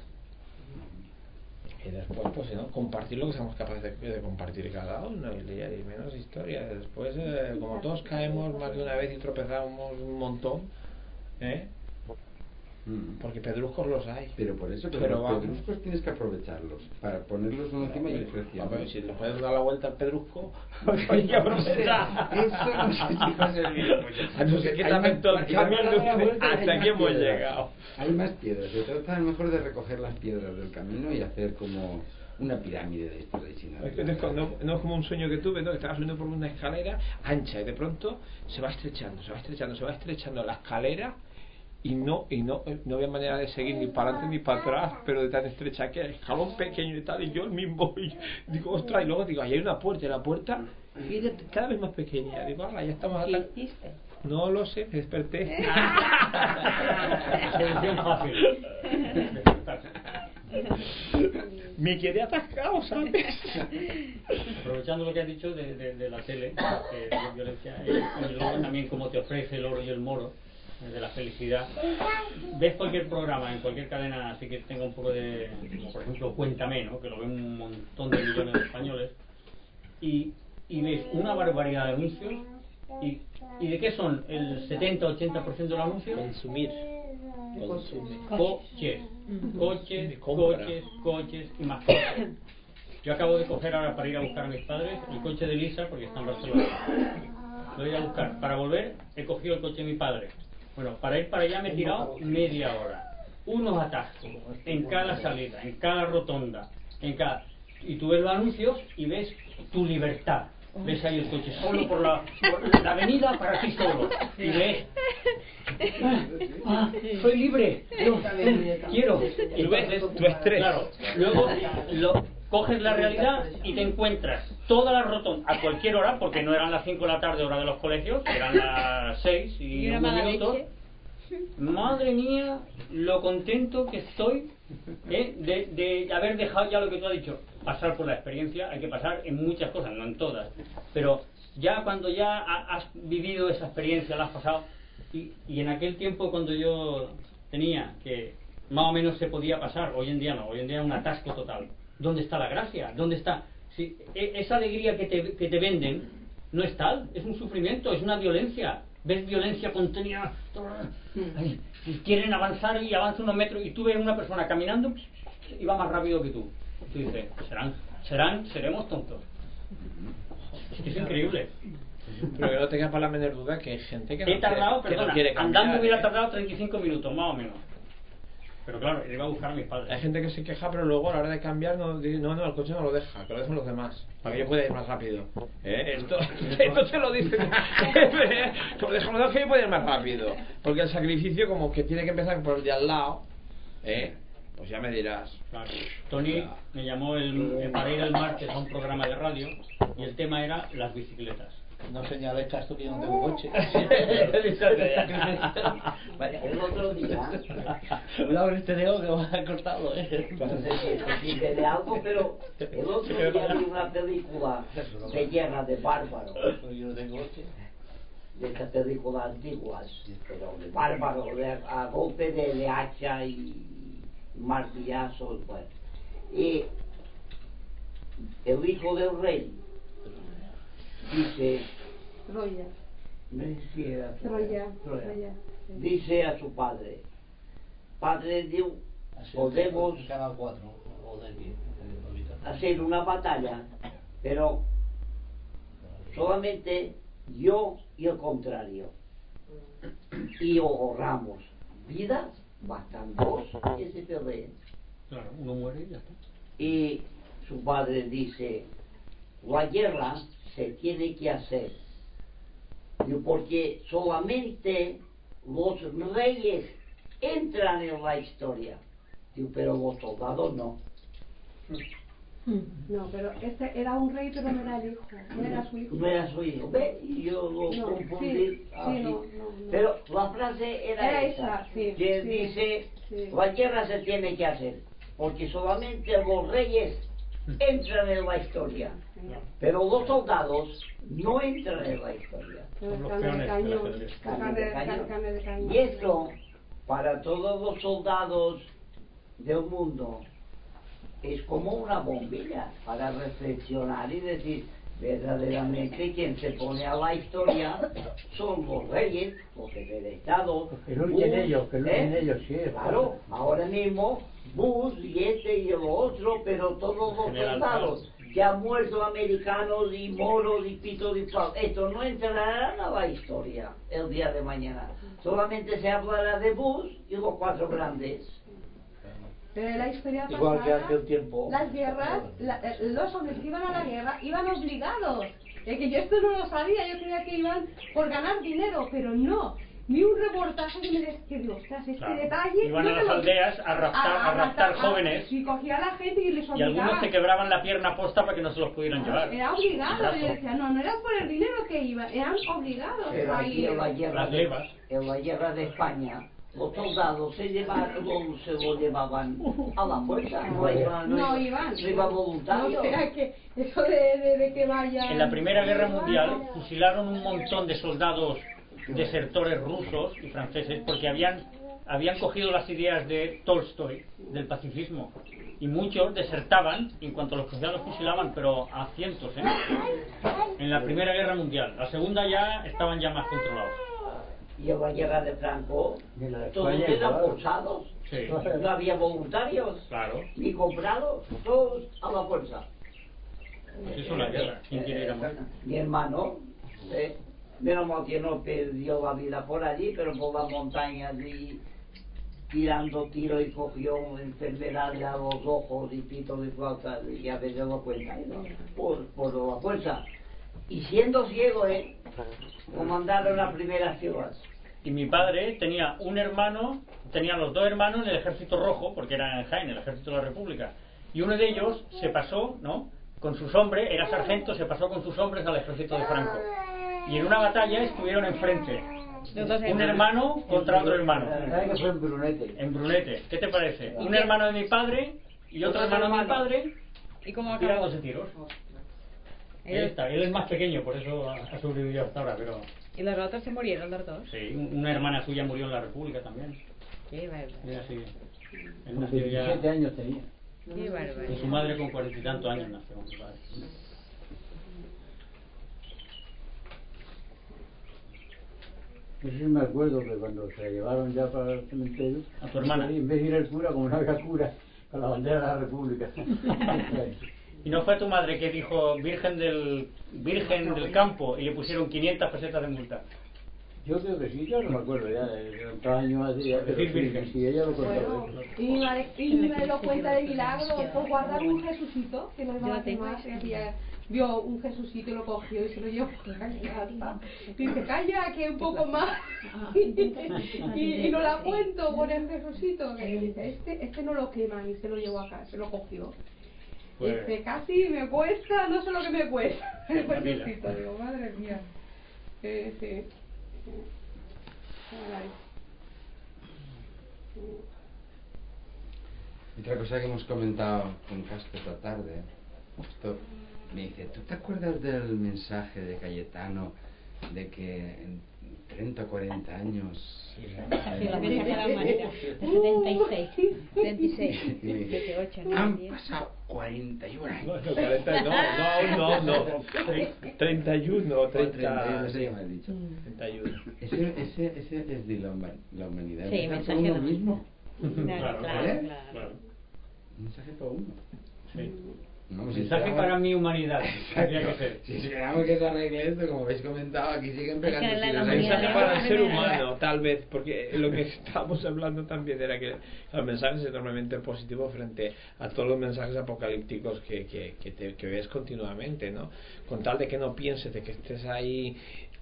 Y después, pues, ¿no? Compartir lo que seamos capaces de, de compartir cada uno y, y menos historias. Después, eh, como todos caemos más de una vez y tropezamos un montón, ¿eh? Porque pedruscos los hay. Pero por eso, pero, pero los vamos. pedruscos tienes que aprovecharlos para ponerlos uno encima y ir creciendo. Si le puedes dar la vuelta al pedrusco, hay que aprovechar. Eso no sé si va a servir mucho. A no ser que también todo el camino, hasta aquí hemos llegado. Hay más piedras. Se trata a lo mejor de recoger las piedras del camino y hacer como una pirámide de esto de China. Es que no, es como- no- no es como un sueño que tuve, ¿no? Que estaba subiendo por una escalera ancha y de pronto se va estrechando, se va estrechando, se va estrechando la escalera y no y no no había manera de seguir ni para adelante ni para atrás, pero de tan estrecha que era, escalón pequeño y tal, y yo el mismo y digo, ostras, y luego digo, ahí hay una puerta, y la puerta fíjate, cada vez más pequeña, digo, ala, ya estamos a tal... No lo sé, me desperté. Solución fácil. Me quedé atascado, ¿sabes? Aprovechando lo que has dicho de, de, de la tele, que de violencia, y, y luego también como te ofrece el oro y el moro, eh, de la felicidad. Ves cualquier programa en cualquier cadena así que tenga un poco de, como por ejemplo Cuéntame, ¿no? Que lo ven un montón de millones de españoles, y, y ves una barbaridad de anuncios. ¿Y, ¿Y de qué son el setenta ochenta por ciento de los anuncios? Consumir. Consumir. Coches, coches, De compra. coches, coches y más coches. Yo acabo de coger ahora para ir a buscar a mis padres el coche de Lisa porque está en Barcelona. Lo voy a ir a buscar. Para volver he cogido el coche de mi padre. Bueno, para ir para allá me he tirado media hora. Unos atascos en cada salida, en cada rotonda, en cada... Y tú ves los anuncios y ves tu libertad. Ves ahí el coche solo por la, por la avenida para ti solo. Y ves, ah, soy libre, yo quiero. Y entonces, tu estrés. claro, luego lo, coges la realidad y te encuentras toda la rotonda a cualquier hora, porque no eran las cinco de la tarde hora de los colegios, eran las seis y Y una unos mala minutos. leche. Madre mía, lo contento que estoy, ¿eh? de, de haber dejado ya lo que tú has dicho, pasar por la experiencia. Hay que pasar en muchas cosas, no en todas, pero ya cuando ya ha- has vivido esa experiencia, la has pasado, y, y en aquel tiempo cuando yo tenía que más o menos se podía pasar, hoy en día no, hoy en día es un atasco total. ¿Dónde está la gracia? ¿Dónde está? Si, e- esa alegría que te, que te venden no es tal, es un sufrimiento, es una violencia. Ves violencia contenida, ay, y quieren avanzar y avanza unos metros y tú ves una persona caminando y va más rápido que tú. Y tú dices, serán, serán, seremos tontos. Es que es increíble. Pero que no te quepa la menor duda que hay gente que no He tardado, quiere, que perdona, no quiere cambiar, andando hubiera ¿eh? tardado treinta y cinco minutos, más o menos. Pero claro, iba a buscar a mis Hay padres. gente que se queja, pero luego a la hora de cambiar no, dice, no, no, el coche no lo deja, que lo dejan los demás, para que yo pueda ir más rápido. ¿Eh? Esto, esto te lo dicen. Como dejan los demás que yo pueda ir más rápido. Porque el sacrificio como que tiene que empezar por el de al lado, ¿eh? Pues ya me dirás. Claro. Tony me llamó el, el- para ir el martes a un programa de radio y el tema era las bicicletas. No señales que esto que yo no tengo coche. Vale, el otro día, Cuidado con este dedo que va a cortarlo, ¿eh? no sé si esto sirve de algo, pero el otro día vi una película de guerra de bárbaros, Porque yo no tengo coche. de estas películas antiguas, pero de bárbaros, de, a golpe de, de hacha y martillazos, bueno. Y el hijo del rey dice, Troya. no sé si era Troya. Troya. Troya. Dice a su padre, Padre Dios, podemos Canal cuatro, o de aquí, hacer una batalla, pero solamente yo y el contrario. Y ahorramos vidas, bastan dos que se peleen. Claro, uno muere y ya está. Y su padre dice, la guerra se tiene que hacer, Digo, porque solamente los reyes entran en la historia. Digo, pero los soldados no. No, pero este era un rey, pero no era el hijo, no era su hijo. No era su hijo. ¿Ve? Y yo lo No, confundí. sí, así. sí, no, no, no. Pero la frase era, Era esa, esa, sí, que sí, dice, sí. la guerra se tiene que hacer, porque solamente los reyes entran en la historia, pero los soldados no entran en la historia. Pues Los carne de peones cañón, del ajedrez. carne de cañón, carne de cañón. Y esto, para todos los soldados del mundo, es como una bombilla para reflexionar y decir, verdaderamente quien se pone a la historia son los reyes, los jefes de Estado. Que luchen Bush, ellos, que luchen ¿eh? ellos, sí. Claro, ahora mismo Bush y este y el otro, pero todos los General soldados que han muerto americanos y moros y pitos y flautas, esto no entrarán a la historia el día de mañana. Solamente se hablará de Bush y los cuatro grandes. Pero en la historia Igual que pasada, hace un tiempo. las guerras, la- eh, los hombres que iban a la guerra iban obligados. Es que yo esto no lo sabía, yo creía que iban por ganar dinero, pero no. Vi un reportaje que me decía, que digo, ostras, este Claro. detalle... Iban no a te las lo- aldeas a raptar, a raptar a- jóvenes. Y cogía a la gente y les Y obligaban. algunos se quebraban la pierna posta para que no se los pudieran llevar. Era obligado, Brazo. yo decía, no, no era por el dinero que iban, eran obligados Pero a aquí ir. en la guerra, Las de, levas. en la guerra de España, los soldados se, llevaron, se lo llevaban a la fuerza, no iban, no, No iban, iban. no iban voluntarios. No sea que eso de, de, de que vayan... En la Primera Guerra Mundial fusilaron un montón de soldados desertores rusos y franceses porque habían, habían cogido las ideas de Tolstoy, del pacifismo, y muchos desertaban y en cuanto los cogían los fusilaban, pero a cientos, ¿eh? En la Primera Guerra Mundial. La Segunda ya estaban ya más controlados. Y en la guerra de Franco, Y en la de todos España, eran claro. forzados, Sí, no había voluntarios, claro. ni comprados, todos a la fuerza. Pues eso es la guerra. ¿Quién quiere ir a morir? Mi hermano, ¿eh? menos mal que no perdió la vida por allí, pero por las montañas y tirando tiro y cogió enfermedades a los ojos y pitos y flautas, y a veces lo cuenta, ¿no? por, por la fuerza. Y siendo ciego, ¿eh? lo mandaron a primeras filas. Y mi padre tenía un hermano, tenía los dos hermanos en el Ejército Rojo, porque era en Jaén, el Ejército de la República. Y uno de ellos se pasó, ¿no? Con sus hombres, era sargento, se pasó con sus hombres al Ejército de Franco. Y en una batalla estuvieron enfrente. Un hermano contra otro hermano. ¿Sabes que fue en Brunete? En Brunete. ¿Qué te parece? Un hermano de mi padre y otro hermano de mi padre ¿Y cómo acabó? tirándose tiros. Ahí está. Él es más pequeño, por eso ha sobrevivido hasta ahora, pero... ¿Y los otros se murieron los dos? Sí, una hermana suya murió en la República también. Qué bárbaro. Mira, sí. Él nació ya... veintisiete años tenía. Qué bárbaro. Y su madre con cuarenta y tantos años nació. Mi padre. Yo sí me acuerdo que cuando se la llevaron ya para el cementerio, ¿A tu hermana? en vez de ir el cura, como no había cura, con la bandera de la República. ¿Y no fue tu madre que dijo Virgen del Virgen del Campo y le pusieron quinientas pesetas de multa? Yo creo que sí, yo no me acuerdo ya de tantos años así, ya, pero Decir sí, virgen. sí, ella lo contaba. Bueno, y mi madre, y mi madre lo cuenta de milagro por guardar un Jesucito que no iba a quemar, que hacía- vio un Jesucito y lo cogió y se lo llevó a la casa. Dice, calla, que un poco más. y, y no la cuento con el Jesucito. Que dice, este, este no lo queman y se lo llevó acá, se lo cogió. Pues- Dice, casi me cuesta, no sé lo que me cuesta. El Mira. Jesucito, digo, madre mía. Sí, sí. Caray. Otra cosa que hemos comentado con Castro esta tarde, esto me dice, ¿tú te acuerdas del mensaje de Cayetano de que en treinta o cuarenta años... Sí, la fecha de la humanidad. setenta y seis. setenta y seis. Y me dice, setenta y ocho, han ¿no? diez. pasado cuarenta y un años. No, no, cuarenta, no, no, no, no. treinta y uno, O treinta y treinta, uno, sí, me has dicho. treinta y uno. Ese, ese, ese es de la, huma- la humanidad. Sí, Un mensaje mensaje para de- uno mismo. Claro, claro, ¿Eh? claro. Un mensaje para uno. Sí. No, si Mensaje esperamos- para mi humanidad. Tendría que ser. Si esperamos que se arregle esto, como habéis comentado, aquí siguen pegando Es que la- tiros. la Ahí humanidad Mensaje está. para el ser primera. humano, tal vez, porque lo que estábamos hablando también era que el mensaje es enormemente positivo frente a todos los mensajes apocalípticos que, que, que, te, que ves continuamente, ¿no? Con tal de que no pienses, de que estés ahí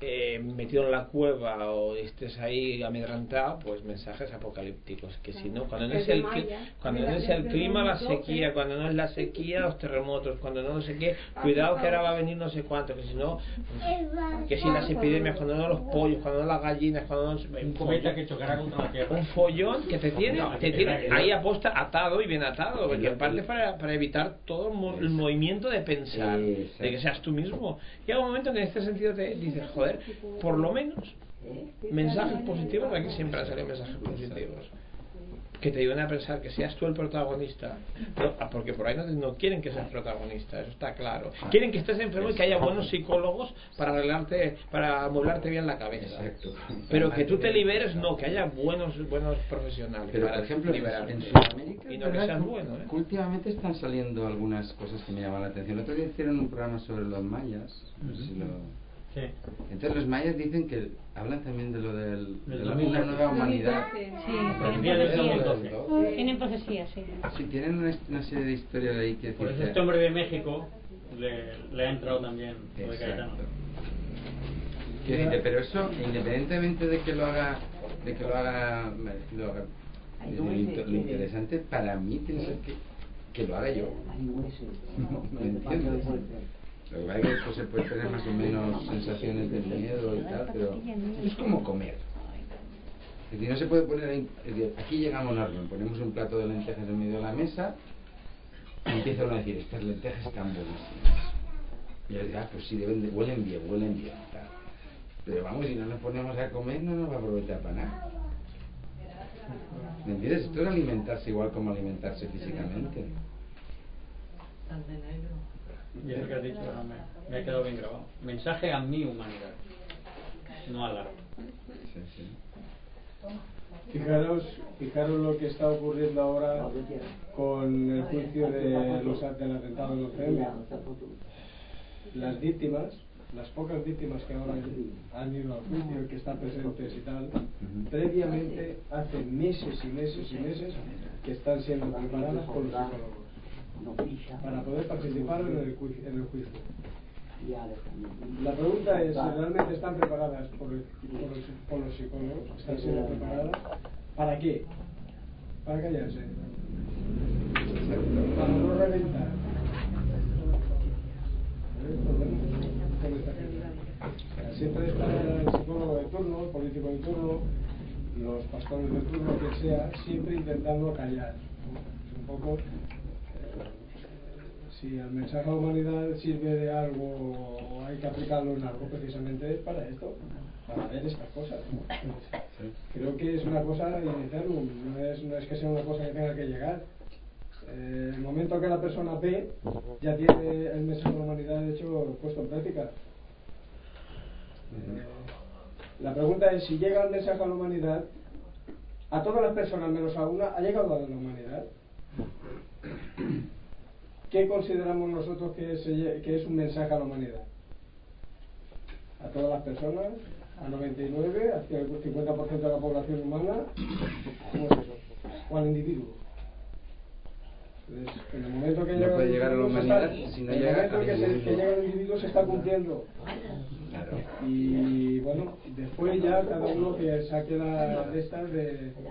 eh, metido en la cueva o estés ahí amedrantado, pues mensajes apocalípticos, que si no, cuando no es el, cuando no es el clima, la sequía, cuando no es la sequía, los terremotos, cuando no sé qué, cuidado que ahora va a venir no sé cuánto, que si no, que si las epidemias, cuando no los pollos, cuando no las gallinas, cuando no un cometa que chocará contra la tierra, un follón que te tiene, te tiene ahí aposta atado y bien atado, porque aparte para, para evitar todo el, mo el movimiento de pensar, de que seas tú mismo. Llega un momento que en este sentido te dices, joder, por lo menos mensajes positivos, aquí siempre han salido mensajes positivos que te ayuden a pensar, que seas tú el protagonista, no, porque por ahí no, no quieren que seas protagonista, eso está claro. Quieren que estés enfermo y que haya buenos psicólogos para arreglarte, para amueblarte bien la cabeza. Exacto. Pero que tú te liberes, no, que haya buenos buenos profesionales. Pero para por ejemplo, liberarte. en Sudamérica, y no que seas bueno, ¿eh? Últimamente están saliendo algunas cosas que me llaman la atención. El otro día hicieron un programa sobre los mayas, no sé si lo... Sí. Entonces los mayas dicen que hablan también de lo del, de la, dos mil doce. una nueva humanidad. Sí, El tienen día del profecías. dos mil doce. Tienen profecías, sí. Sí, tienen una, una serie de historias ahí que Por eso decir este hombre de México le, le ha entrado también lo de Cayetano. exacto. Quiero decirte, pero eso, independientemente de que lo haga, de que lo haga, lo haga lo, lo interesante para mí tiene que ser que, que lo haga yo. ¿Me entiendes? Lo que pasa es que esto se puede tener más o menos sensaciones de miedo y tal, pero es como comer. Es decir, no se puede poner ahí, es decir, aquí llegamos nosotros, ponemos un plato de lentejas en medio de la mesa y empiezan a decir, estas lentejas están buenísimas. Y yo digo, ah, pues sí, deben de, huelen bien, huelen bien, tal. Pero vamos, si no nos ponemos a comer no nos va a aprovechar para nada. ¿Me entiendes? Esto es alimentarse igual como alimentarse físicamente. Y eso que has dicho, bueno, me, me ha quedado bien grabado. Mensaje a mi humanidad, no a la. Sí, sí. Fijaros, fijaros lo que está ocurriendo ahora con el juicio de los, del atentado de los C M. Las víctimas, las pocas víctimas que ahora han ido al juicio, que están presentes y tal, previamente hace meses y meses y meses que están siendo preparadas por los psicólogos para poder participar en el juicio. En el juicio. La pregunta es si realmente están preparadas por, el, por, los, por los psicólogos, están siendo preparadas, ¿para qué? Para callarse, para no reventar. Siempre está el psicólogo de turno, el político de turno, los pastores de turno, que sea, siempre intentando callar. Es un poco... Si el mensaje a la humanidad sirve de algo o hay que aplicarlo en algo, precisamente es para esto, para ver estas cosas, ¿no? Creo que es una cosa in eternum, no es, no es que sea una cosa que tenga que llegar. Eh, el momento que la persona ve, ya tiene el mensaje a la humanidad hecho, puesto en práctica. Eh, la pregunta es si llega el mensaje a la humanidad, a todas las personas menos a una, ¿ha llegado a la humanidad? ¿Qué consideramos nosotros que es, que es un mensaje a la humanidad? ¿A todas las personas? ¿A noventa y nueve? ¿Hacia el cincuenta por ciento de la población humana? ¿Cómo es eso? ¿O al individuo? Entonces, en el momento que no llega puede el llegar a la individuo, humanidad se está, si no el llega momento al que, se, individuo. que llega el individuo se está cumpliendo. Claro. Y bueno, después ya cada uno que saque la de estas de,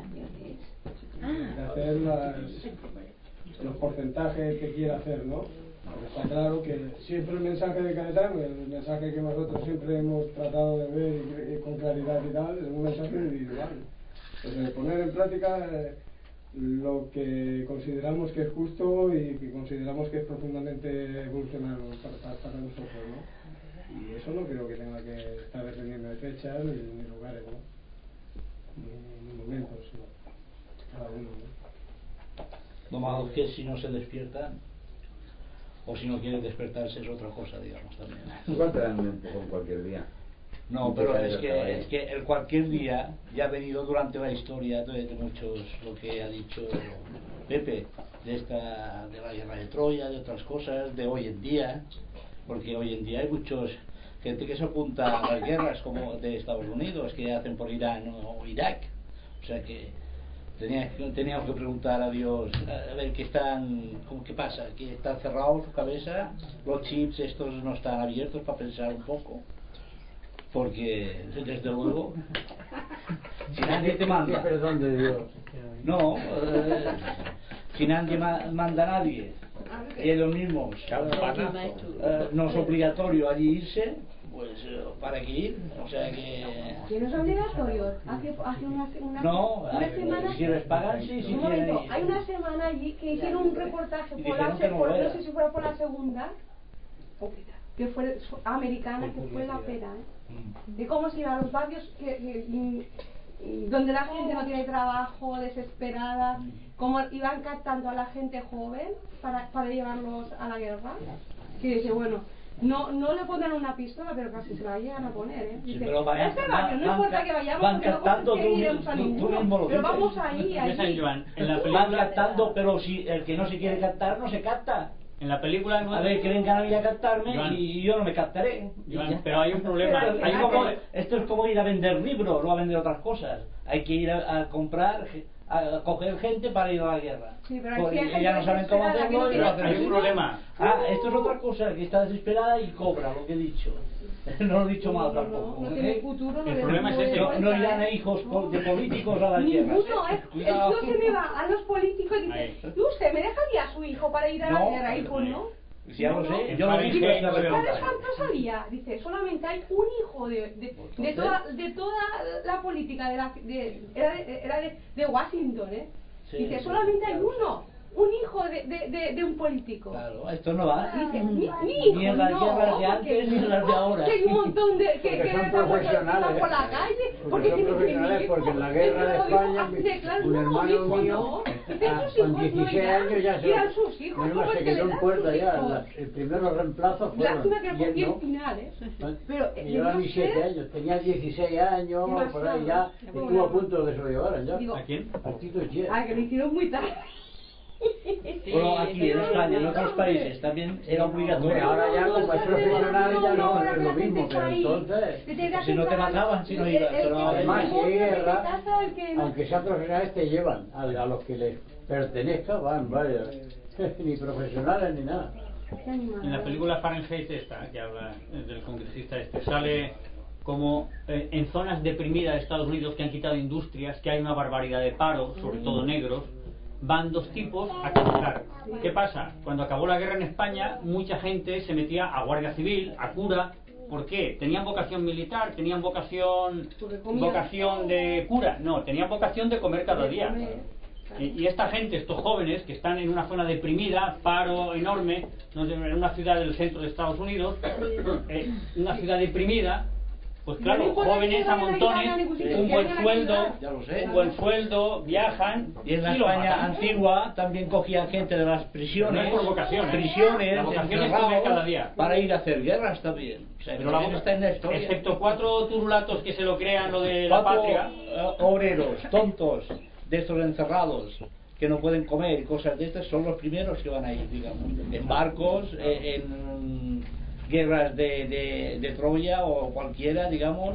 de hacer las, los porcentajes que quiera hacer, ¿no? Está claro que siempre el mensaje de Cayetano, el mensaje que nosotros siempre hemos tratado de ver y, y con claridad y tal, es un mensaje individual. Entonces, poner en práctica eh, lo que consideramos que es justo y que consideramos que es profundamente evolucionario para, para, para nosotros, ¿no? Y eso no creo que tenga que estar dependiendo de fechas ni, ni lugares, ¿no? Ni, ni momentos, ¿no? Cada uno, ¿no? Lo malo es que si no se despiertan o si no quieren despertarse es otra cosa, digamos, también. Igual te dan un empujón cualquier día. No, pero es que, es que el cualquier día ya ha venido durante la historia de, de muchos, lo que ha dicho Pepe, de esta de la guerra de Troya, de otras cosas, de hoy en día, porque hoy en día hay muchos gente que se apunta a las guerras como de Estados Unidos, que hacen por Irán o Irak, o sea que Tenía, teníamos que preguntar a Dios a ver qué están, ¿cómo qué pasa? Que está cerrado su cabeza, los chips estos no están abiertos para pensar un poco. porque desde luego si nadie te manda, perdón de Dios. no, eh, si nadie ma- manda a nadie y ellos mismos eh, eh, no es obligatorio allí irse, pues eh, para qué ir, o sea que Que no es obligatorio. Hace, hace una, una, no, una hay- semana. si les pagan sí, si Un quieren momento, ir. hay una semana allí que hicieron un reportaje Y por la, dijeron que no por, lo no era. sé si fuera por la segunda, que fue americana, que fue la pera, ¿eh? De cómo se iban a los barrios que, que, y- y donde la gente no tiene trabajo, desesperada, cómo iban captando a la gente joven para, para llevarlos a la guerra. Que dice, bueno, no, no le pondrán una pistola, pero casi se la llegan a poner, ¿eh? Dice, Sí, pero vayan- este barrio no van- importa que vayamos van porque no captando, tú iremos a mismo- tú- tú ninguno, mismo lo pero dices. vamos ahí, De San allí. Joan, en la Van película, captando, pero si el que no se quiere captar no se capta. en la película A ver, que vengan a mí a captarme Joan. y yo no me captaré. Y Joan, ya pero hay un problema. Pero Hay es un como- problema. esto es como ir a vender libros, no a vender otras cosas. Hay que ir a, a comprar, a, a coger gente para ir a la guerra. Sí, pero hay Porque gente ya no saben cómo desesperada que no hacerlo y tiene lo hacen Hay un así. problema. Ah, esto es otra cosa, que está desesperada y cobra lo que he dicho. No lo he dicho mal No, tampoco. no ¿eh? tiene futuro, no El le problema es ese. No, no irán a ¿eh? hijos po- de políticos a la guerra. Ninguno, ¿eh? Cuidado. Esto se me va a los políticos y dice, Ahí. ¿y usted me dejaría a su hijo para ir a la No. guerra? Hijo, ¿no? Si ya lo No, sé, no. yo lo he visto en esta ¿Sabes reportaje. cuánto salía? Dice, solamente hay un hijo de, de, de, toda, de toda la política de la, de, era, de, era de, de Washington, ¿eh? Sí, Dice, sí, solamente hay claro, uno, un hijo de, de, de, de un político. Claro, esto no va. Dice, mi, mi hijo, Ni en las no, guerras de porque- antes ni en las de ahora. Que hay un montón de que, Porque que son estamos profesionales. por la calle, Porque porque son tiene que profesionales, mi hijo. porque en la guerra de Dice, lo dijo España, así de claro, un no, hermano mi hijo mío, no. Dice, ah, sus con hijos no dieciséis irán, años ya se, irán sus hijos, menos ¿cómo se es que quedó le en dan puerta sus ya. hijos? La- el primer reemplazo fueron. Lástima que Y fue él el no. final, ¿eh? Pero eh, Llevaba debió siete ser- años, tenía dieciséis años, Demasiado. por ahí ya, Qué estuvo bueno. a punto de que se lo llevaran ya. Digo, ¿A quién? A Tito Chier. ah, que lo hicieron muy tarde. Bueno, aquí en España, en otros países también era Hombre, obligatorio. ahora ya como es profesional ya no ahora es que lo la gente mismo, está pero ahí. entonces... Desde Si no te hace mataban, si no el- ibas, el pero que ahora- se Además, si monta hay desde guerra, casa, el que no- aunque sean profesionales, te llevan a, a los que les pertenezca, van, vaya, ni profesionales ni nada. Qué animal, En la ¿no? película Fahrenheit esta, que habla eh, del congresista este, sale como eh, en zonas deprimidas de Estados Unidos que han quitado industrias, que hay una barbaridad de paro, sobre todo negros, van dos tipos a trabajar. ¿Qué pasa? Cuando acabó la guerra en España, mucha gente se metía a Guardia Civil, a cura. ¿Por qué? ¿Tenían vocación militar? ¿Tenían vocación vocación de cura? No, tenían vocación de comer cada día. Y, y esta gente, estos jóvenes que están en una zona deprimida, paro enorme, no sé, en una ciudad del centro de Estados Unidos, eh, una ciudad deprimida, pues No claro, importa jóvenes que a vayan a montones, Italia, ningún sitio, un que buen vayan a sueldo, ayudar. Ya lo sé. un buen sueldo, viajan Y en la y lo España matan. antigua también cogían gente de las prisiones, No es por vocación, ¿eh? prisiones, La vocación es encerrados, comer cada día. para ir a hacer guerras también. O sea, Pero que la también está en la historia. excepto cuatro turulatos que se lo crean lo de la Cuatro patria. eh, obreros tontos de estos encerrados que no pueden comer y cosas de estas son los primeros que van a ir, digamos, en barcos, eh, en guerras de, de, de Troya o cualquiera, digamos,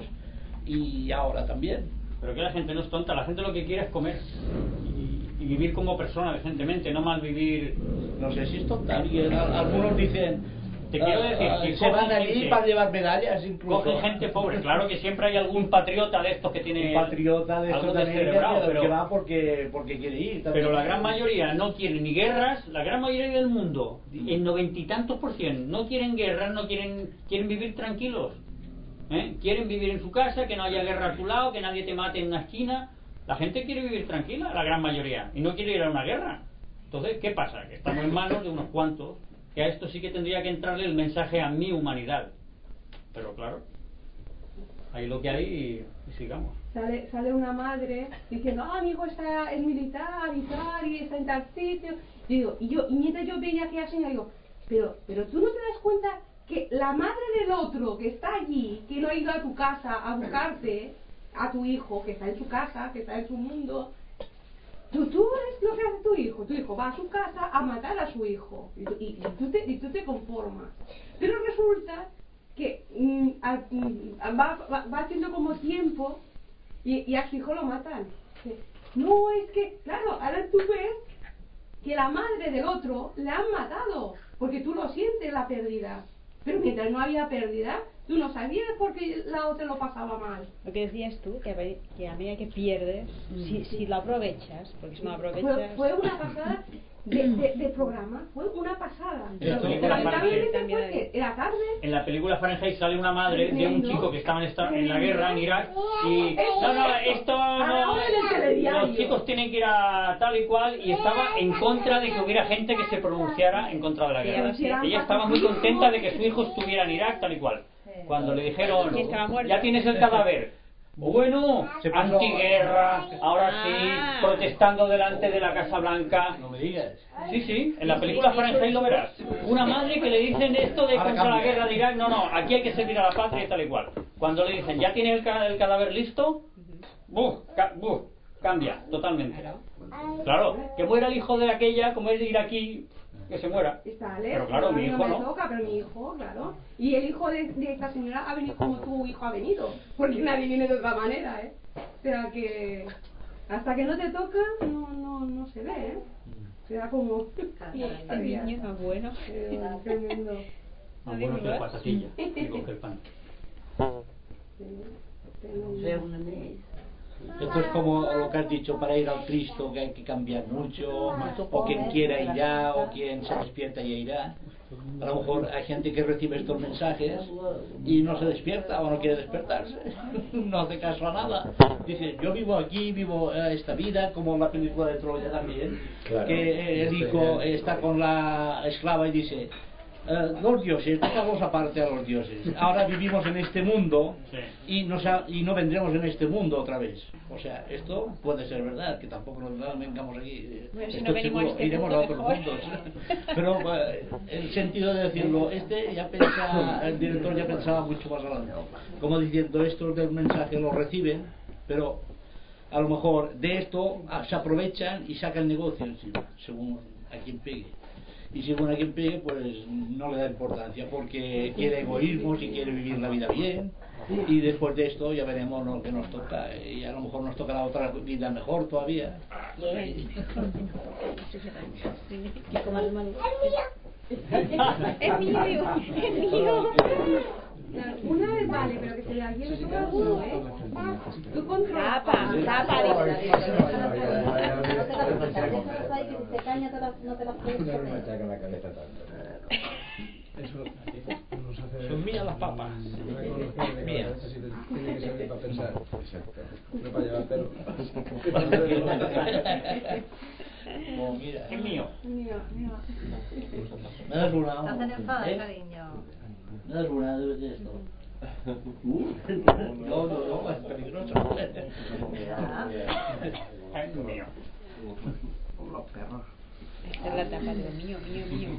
y ahora también. Pero que la gente no es tonta, la gente lo que quiere es comer y, y vivir como persona decentemente, no mal vivir. No sé si es tonta. alguien- a- Algunos dicen, Te quiero ah, decir ah, que se van cogen allí gente- para llevar medallas incluso. Cogen gente pobre, claro que siempre hay algún patriota de estos que tiene Un patriota de algo estos también descerebrado, que, pero, que va porque, porque quiere ir también. pero la gran mayoría no quiere ni guerras, la gran mayoría del mundo, el noventa y tantos por ciento, no quieren guerras, no quieren, quieren vivir tranquilos. ¿eh? Quieren vivir en su casa, que no haya guerra a tu lado, que nadie te mate en una esquina. La gente quiere vivir tranquila, la gran mayoría, y no quiere ir a una guerra. Entonces, ¿qué pasa? Que estamos en manos de unos cuantos, que a esto sí que tendría que entrarle el mensaje a mi humanidad. Pero claro, ahí lo que hay y, y sigamos. Sale, sale una madre diciendo, ah, mi hijo está es militar y tal, y está en tal sitio. Y digo, y yo, y mientras yo veía a aquella señora, digo, pero, pero tú no te das cuenta que la madre del otro que está allí, que no ha ido a tu casa a buscarte a tu hijo, que está en su casa, que está en su mundo, tú, tú eres lo que hace tu hijo. Tu hijo va a su casa a matar a su hijo y, tú- y- y tú, te, y tú te conformas. Pero resulta que mm, a- mm, va, va, va haciendo como tiempo y, y a su hijo lo matan. No, es que, claro, ahora tú ves que la madre del otro le han matado, porque tú lo sientes la pérdida. Pero mientras no había pérdida, Tú no sabías porque la otra lo pasaba mal. Lo que decías tú, que a, ve- que a medida que pierdes, si, si lo aprovechas, porque si no lo Fue, aprovechas... fue una pasada de, de, de programa, fue una pasada. En la Pero película lamentablemente Fahrenheit- fue que era tarde. En la película Fahrenheit sale una madre de un chico que estaba en, esta, en la guerra en Irak y no, no, esto no, los chicos tienen que ir a tal y cual, y estaba en contra de que hubiera gente que se pronunciara en contra de la guerra. Ella estaba muy contenta de que su hijo estuviera en Irak tal y cual. Cuando le dijeron, ya tienes el cadáver. Bueno, Se pasó- antiguerra, ahora sí, Ah. protestando delante de la Casa Blanca. No me digas. Sí, sí, en la película Fahrenheit lo verás. Una madre que le dicen esto de Ahora contra la cambia. guerra de Irak, no, no, aquí hay que servir a la patria y tal y cual. Cuando le dicen, ¿ya tiene el, ca- el cadáver listo? ¡Buf! Ca- buf, cambia, totalmente. Claro, que muera el hijo de aquella, como es de iraquí, que se muera. Está Pero claro, mi hijo me no. toca, pero mi hijo, claro. Y el hijo de, de esta señora ha venido como tu hijo ha venido. Porque nadie viene de otra manera, ¿eh? O sea que hasta que no te toca, no, no, no se ve, ¿eh? Será como... El niño tan bueno. Eh, tremendo. Más bueno que la patatilla, digo que el pan. Esto es como lo que has dicho, para ir al Cristo que hay que cambiar mucho, o quien quiera irá, o quien se despierta ya irá. A lo mejor hay gente que recibe estos mensajes y no se despierta o no quiere despertarse, no hace caso a nada. Dice, yo vivo aquí, vivo eh, esta vida, como en la película de Troya también, Claro. que el hijo está con la esclava y dice, eh, los dioses, dejamos aparte a los dioses, ahora vivimos en este mundo y, nos ha- y no vendremos en este mundo otra vez. O sea, esto puede ser verdad, que tampoco nos no vengamos aquí, Bueno, si estoy no venimos a seguro, este iremos mundo, a otros mejor. mundos. Pero eh, el sentido de decirlo, este ya pensa, el director ya pensaba mucho más adelante, como diciendo, estos del mensaje lo reciben, pero a lo mejor de esto ah, se aprovechan y sacan negocio encima, según a quien pegue. Y según a quien pegue, pues no le da importancia, porque quiere egoísmos y quiere vivir la vida bien. Y después de esto ya veremos lo que nos toca, y a lo mejor nos toca la otra vida mejor todavía. Que coman el mango. Es mío, es mío. Una vez vale, pero que se le alguien le toca alguno, ¿eh? Tú controlas. Tapa, tapa, dice la Virgen. Eso nos hace... Son mías las papas. Mías. Tiene que servir para pensar. No para llevar pelo. Oh, mira. Es mío. Mío, mío. ¿Me das una? Estás en enfado, ¿Eh? cariño. ¿Me das una de de esto? Uh, no, no, no, es peligroso. Es mío. Los perros. Esta es la tapa de lo mío, mío, mío.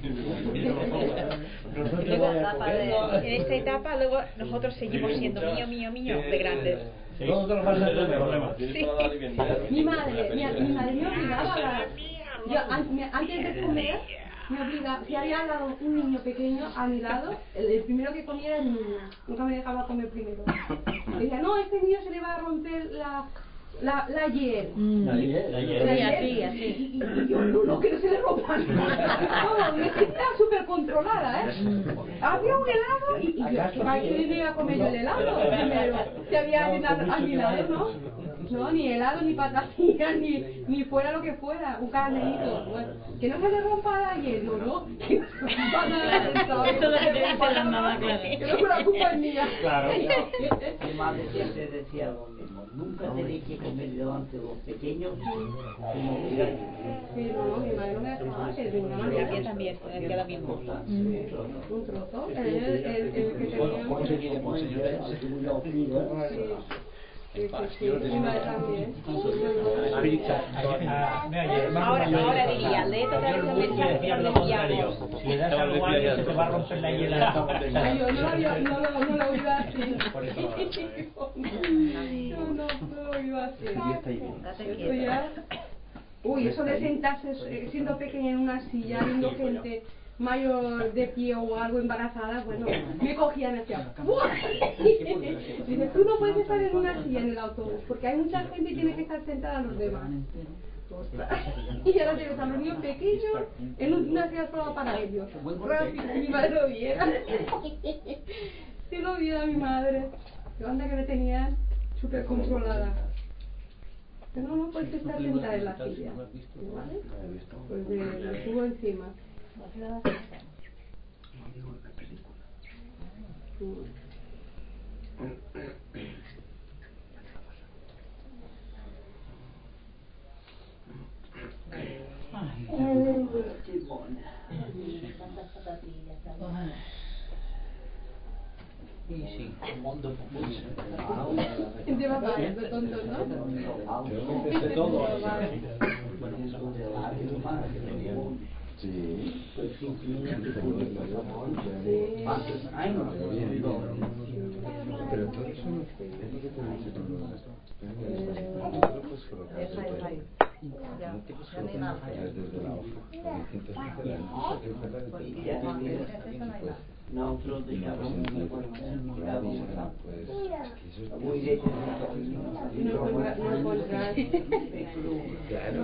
No Y te luego, voy a coger. en esta etapa, luego nosotros seguimos siendo mío, mío, mío, de grandes. No te lo vas a hacer problema. Mi madre, mi, mi madre me obligaba a... Yo, an- me- antes de comer, me obligaba... Si había al lado un niño pequeño a mi lado, el, el primero que comía era el niño. Nunca me dejaba comer primero. Decía, no, a este niño se le va a romper la... La, la hiel. La hiel. La La hiel. Sí, hiel. así, así. Y, y- y yo, no, no, que no se le rompa nada. Vamos, me sentía súper controlada, ¿eh? Había un helado y, y yo, ¿para qué me iba a comer yo el helado? Primero, si había alguien a, a mi lado, ¿no? No, ni helado, ni patatillas, ni, ni fuera lo que fuera, un caramelito. Bueno, que no se le rompa la hiel, no, no, que no se rompa nada. Eso es lo que te dicen las mamás, claro. Que no fue la culpa es mía. Claro. Mi madre siempre decía lo mismo, nunca tenéis que comer delante de los pequeños como los grandes. Sí, no, no, mi madre no me dejaba que de ninguna manera. Yo también, me decía lo mismo. Un trozo, el, el, el, el que tenía. ¿Cómo se quiere, monseñores? Sí, sí, sí, mi madre también. Ahora, ahora diría, lee otra vez el mensaje que nos enviamos. Si le das algo a alguien, se te va a romper la hiela. Ay, yo no, yo no lo, no lo iba a hacer. Por eso. No, no, no lo iba a hacer. Eso ya... Uy, eso de sentarse eh, siendo pequeña en una silla, viendo gente mayor de pie o algo embarazada, bueno, me cogían y hacía ¡buah! Dice, tú no puedes estar en una silla en el autobús, porque hay mucha gente y tiene que estar sentada a los demás. Y ahora tienes a los niños pequeños en una silla solo para ellos. Rápido, mi madre lo viera. Yo lo vi a mi madre. Yo anda que me tenían súper controlada. Pero no, no, pues está sentada en la silla. ¿Vale? Pues me, me subo encima. Qué mona. Y sí, un mundo Encima para de tontos, ¿no? de todo. Sí. Pero todos son es lo que te he dicho con los no lo puedes colocar desde no te puedes colocar desde la hoja porque sientes que te da mucho que No, otro de cada uno. pues es que eso es Muy bien. No encuentras, no encuentras. claro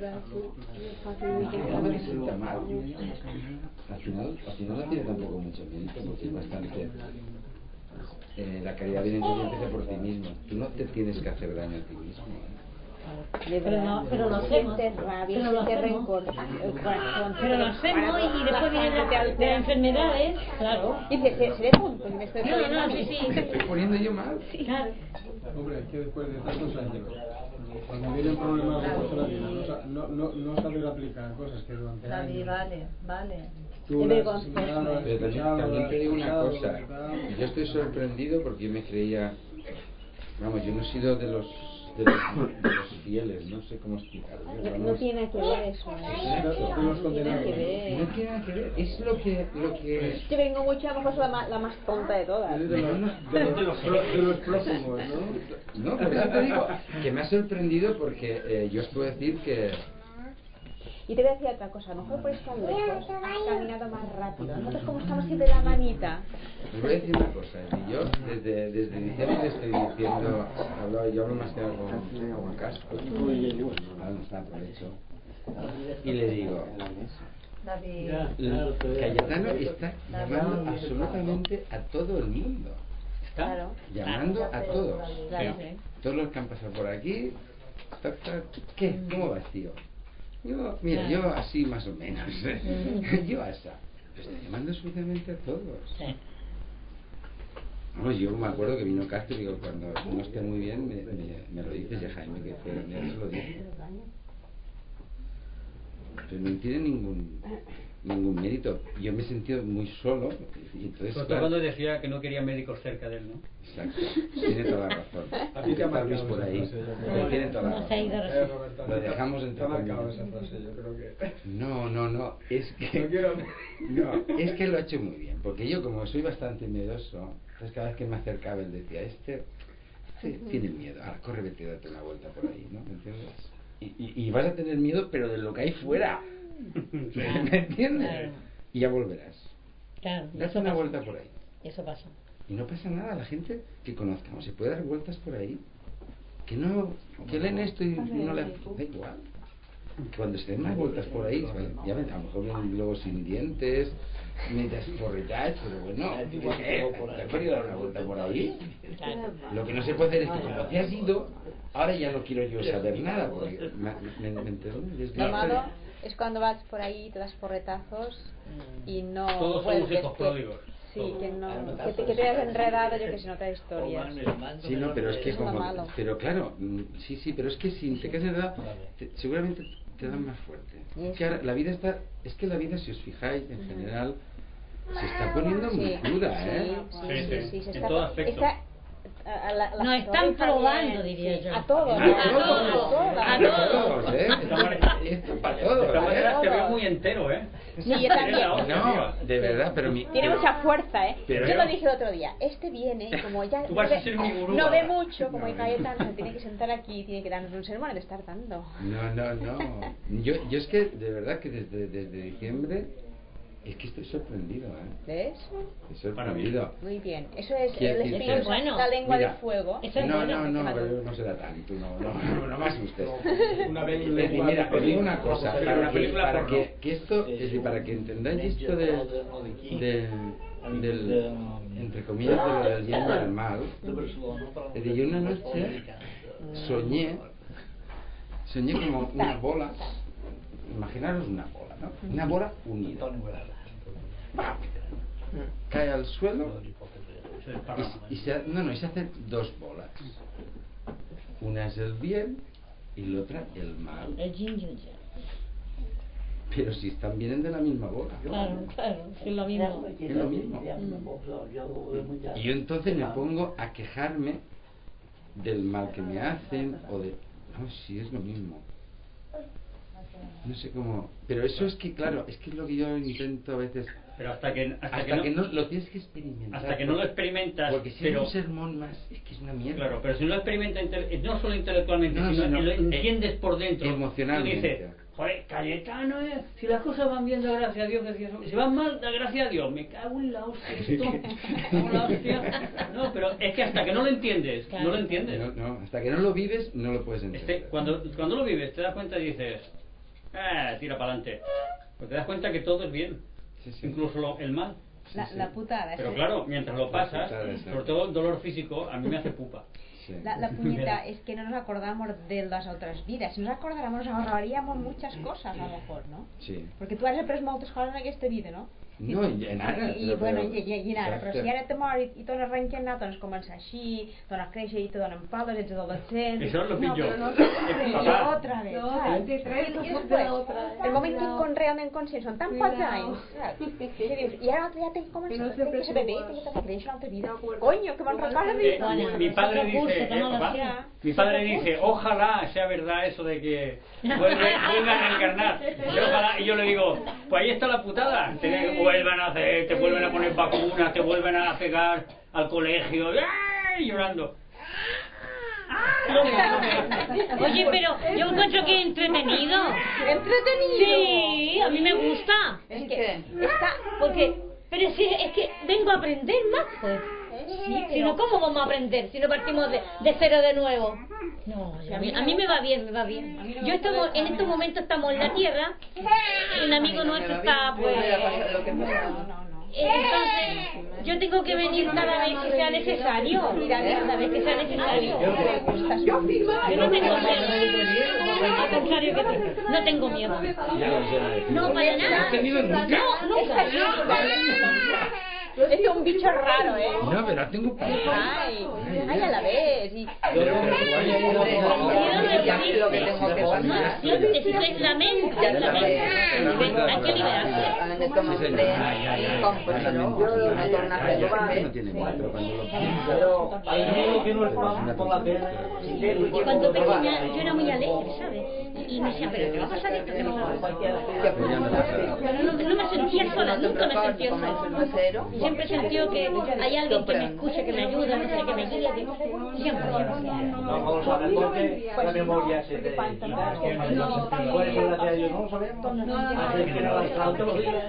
no me sienta mal al final al final no tiene tampoco mucho mérito porque es bastante eh, la caridad viene que empieza por ti mismo tú no te tienes que hacer daño a ti mismo ¿eh? Pero, no, pero lo hacemos. rabia, Pero lo sientes hacemos. rencor, el corazón. Pero lo hacemos y después vienen las las enfermedades, claro. Y dices, seré tonto, y me estoy No, no, no, sí, sí. me estoy poniendo yo mal Claro. Hombre, es que después de tantos años, cuando vienen problemas de la vida, no, sa- no, no, no saber aplicar cosas que durante David, años vale, vale. tú Es las vergonzoso. mirabas, pero también, escuchabas, también te digo una escuchabas, cosa tal. yo estoy sorprendido porque yo me creía vamos yo no he sido de los de los, de los fieles no sé cómo explicarlo No, vamos. no tiene que ver eso. Exacto. No tiene que ver. No tiene nada que ver, es lo que... Lo que... Yo vengo mucho, a lo mejor soy la más, la más tonta de todas. De los, de los, de los, pro- de los prófugos, ¿no? No, por eso te digo que me ha sorprendido porque eh, yo os puedo decir que... Y te voy a decir otra cosa, a lo mejor por estar lejos has caminado más rápido. Nosotros como estamos siempre de la manita. Os voy a decir una cosa, y yo desde, desde diciembre estoy diciendo, hablo, yo hablo más que nada con, con Castro, ahora no está, aprovecho, y le digo, David. l- Cayetano está llamando absolutamente a todo el mundo, Claro. llamando a todos, Claro. todos los que han pasado por aquí, tac, tac, ¿qué? ¿Cómo vas, tío? Yo, mira, yo así más o menos, yo asa, pero está llamando absolutamente a todos. Vamos, yo me acuerdo que vino Castro y digo, cuando no esté muy bien, me, me, me lo dices, y a Jaime, que fue donde se lo dije. Pero no tiene ningún ningún mérito. Yo me he sentido muy solo. Y entonces, Sobre todo claro, cuando decía que no quería médicos cerca de él, ¿no? exacto, tiene toda la razón. A ti te ha Está Luis marcado por esa ahí. frase, yo creo. Tiene toda la No se ha ido razón. Eh, Roberto, Lo te- dejamos te entre ha marcado comillas. esa frase, yo creo que... No, no, no, es que No quiero... no, es que lo ha hecho muy bien, porque yo como soy bastante miedoso, entonces cada vez que me acercaba él decía, este, este tiene miedo, ahora corre, vete, date una vuelta por ahí, ¿no? ¿Me entiendes? Y, y, y vas a tener miedo, pero de lo que hay fuera, ¿me entiendes? Claro. Y ya volverás. Claro, Date eso una pasa. vuelta por ahí. Eso pasa. Y no pasa nada, la gente que conozcamos se puede dar vueltas por ahí. Que no, que leen esto y no le da igual. Cuando se den más vueltas por ahí, ya ven, a lo mejor vienen luego sin dientes, medias porretas, pero bueno, ¿eh? ¿Te has querido dar una vuelta por ahí? Claro. Lo que no se puede hacer es que como te has ido, ahora ya no quiero yo saber nada, porque me, me, me entiendes. Lo malo es cuando vas por ahí, te das porretazos y no Todos somos vuelves. hijos que- pródigos. Sí, que no, que te, que te hayas enredado, yo que sé, en otras historias. Sí, no, pero es que Eso es lo como, malo. pero claro, mm, sí, sí, pero es que si te quedas edad, te- seguramente te dan más fuerte. Es que ahora la vida está, es que la vida, si os fijáis, en general, se está poniendo muy Sí, cruda, ¿eh? sí, sí, sí, sí, se En está, todo aspecto. está- a- a la- la- Nos están está probando, bien, diría sí, yo. a todos, A ¿no? todos, a a todos. todos, ¿eh? Esto es para todos, De todas maneras ¿eh? te veo muy entero, ¿eh? Sí, yo también. No, de verdad, pero mi... Tiene mucha fuerza, ¿eh? Pero yo yo- lo dije el otro día. Este viene y como ya Tú no vas a ve, ser mi gurú no ve ahora. mucho, como No, el Cayetano se tiene que sentar aquí y tiene que darnos un sermón, de estar dando. No, no, no. Yo, yo es que, de verdad, que desde, desde diciembre Es que estoy sorprendido, ¿eh? ¿Ves? Estoy sorprendido. Muy bien. Eso es Quiero el decir espíritu, que- bueno. La lengua Mira, de fuego. Eso es no, bueno. no, no, Fíjate. pero no será tanto, no, no, no, no me asustes. Una vez Es decir, mira, os digo una cosa, Pero para una que, película para porno. que, que esto, es decir, para que entendáis esto del, del, del, entre comillas, de lo del bien y del mal, es decir, yo una noche soñé, soñé como una bola, imaginaros una bola, ¿no? Una bola unida. ¡Pam! Cae al suelo y, y se, no, no, y se hacen dos bolas. Una es el bien y la otra el mal. El yin y el yang. Pero si están vienen de la misma bola. Claro, claro, es lo mismo. Es lo mismo. Y yo entonces me pongo a quejarme del mal que me hacen o de... No, sí, es lo mismo. No sé cómo... Pero eso es que, claro, es que es lo que yo intento a veces... Pero hasta que, hasta hasta que, no, que no lo tienes que experimentar. hasta que no lo experimentas, Porque si pero, es un sermón más, es que es una mierda. Claro, pero si no lo experimentas inte- no solo intelectualmente, No, sino sino, que lo eh, entiendes por dentro. emocionalmente. Y dices, joder, Cayetano, eh, si las cosas van bien, da gracias a Dios, que si van mal, da gracias a Dios. Me cago en la hostia esto. Me cago en la hostia. No, pero es que hasta que no lo entiendes, Claro. no lo entiendes. No, no, hasta que no lo vives, no lo puedes entender. Este, cuando, cuando lo vives, te das cuenta y dices, ah, tira para adelante. Pues te das cuenta que todo es bien, Sí, sí. incluso lo- el mal. La, la putada. Pero es- claro, mientras lo pasas, putada, exacto. sobre todo el dolor físico, a mí me hace pupa. La, la puñeta es que no nos acordamos de las otras vidas. Si nos acordáramos, nos ahorraríamos muchas cosas, a lo mejor, ¿no? Sí. Perquè tu has après moltes coses en aquesta vida, no? No, i en ara, I, i, però- bueno, però- i, i, i en ara, però exacte. si ara te mor i, i tornes reencarnat, doncs començar així, tornes a créixer i te donen pales, ets adolescent... Eso es lo no, pillo. però no, Eh, i papá. otra vez, No, saps? te traes I, i cosas després, de otra. el moment que Cuidado. con realment conscients són tan pocs Cuidado. anys, saps? I dius, i ara l'altre ja tinc que Que començar, no no sempre tinc que ser bebè, igual. tinc que créixer una altra vida. Coño, que me'n recordi! Eh, mi, mi padre dice, eh, papá, mi padre dice, ojalá sea verdad eso de que vuelve, vuelvan a reencarnar. Y, ojalá, y yo le digo, pues ahí está la putada. Te vuelvan a hacer, te vuelven a poner vacunas, te vuelven a pegar al colegio, ¡ay! Llorando. Oye, pero yo encuentro que es entretenido. ¿Entretenido? Sí, a mí me gusta. Es que está, porque... Pero si es que vengo a aprender más, pues. Sí, Si no, ¿cómo vamos a aprender? Si no partimos de, de cero de nuevo. No, Sí, a mí, a mí me va bien, me va bien. Yo estamos, en estos momentos estamos en la Tierra, y un amigo nuestro está, pues... Eh, Entonces, yo tengo que venir cada vez que sea necesario. Cada vez que sea necesario. Yo firmaba. Yo no tengo miedo. Al contrario que tú. No tengo miedo. No, para nada. ¿No has tenido nunca? No, nunca. Este es un bicho raro, ¿eh? No, pero tengo... Ay, ay, a la vez. Y... Lo que tengo que pasar. No sientes, si es la mente, es la mente. Hay que liberarse. No tiene miedo, pero cuando lo piensas... Hay miedo que no es por, por la pena. Y cuando pequeña yo era muy alegre, ¿sabes? Y, y me decía, pero ¿qué va a pasar esto? ¿Qué va a pasar? Pero no, no me sentía sola, nunca me sentí sola. Siempre he sentido que hay alguien que me escucha, que me ayuda, no sé, que me guía, que... Siempre, siempre. No, no lo sabes porque la memoria se te quita. Por eso, gracias a Dios, no lo sabemos. Así que no lo sabes todos los días.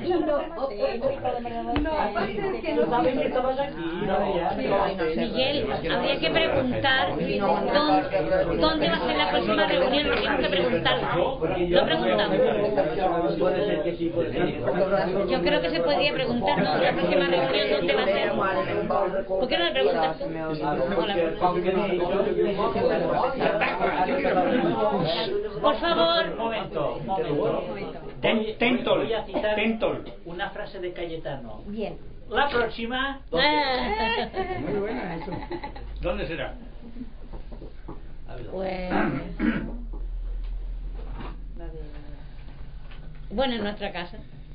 No sabes que estabas aquí. Miguel, habría que preguntar dónde, dónde va a ser la próxima reunión, lo tenemos que preguntarlo. Lo preguntamos. Puede ser que sí, puede ser. Yo creo que se podría preguntar, ¿no? La próxima reunión dónde va a ser. ¿Por qué no le preguntas tú? Por favor. Un momento, un momento. Ten- Tentol, Voy a citar Tentol. una frase de Cayetano. Bien. La próxima. Muy buena eso. ¿Dónde será? Pues... Bueno, en nuestra casa.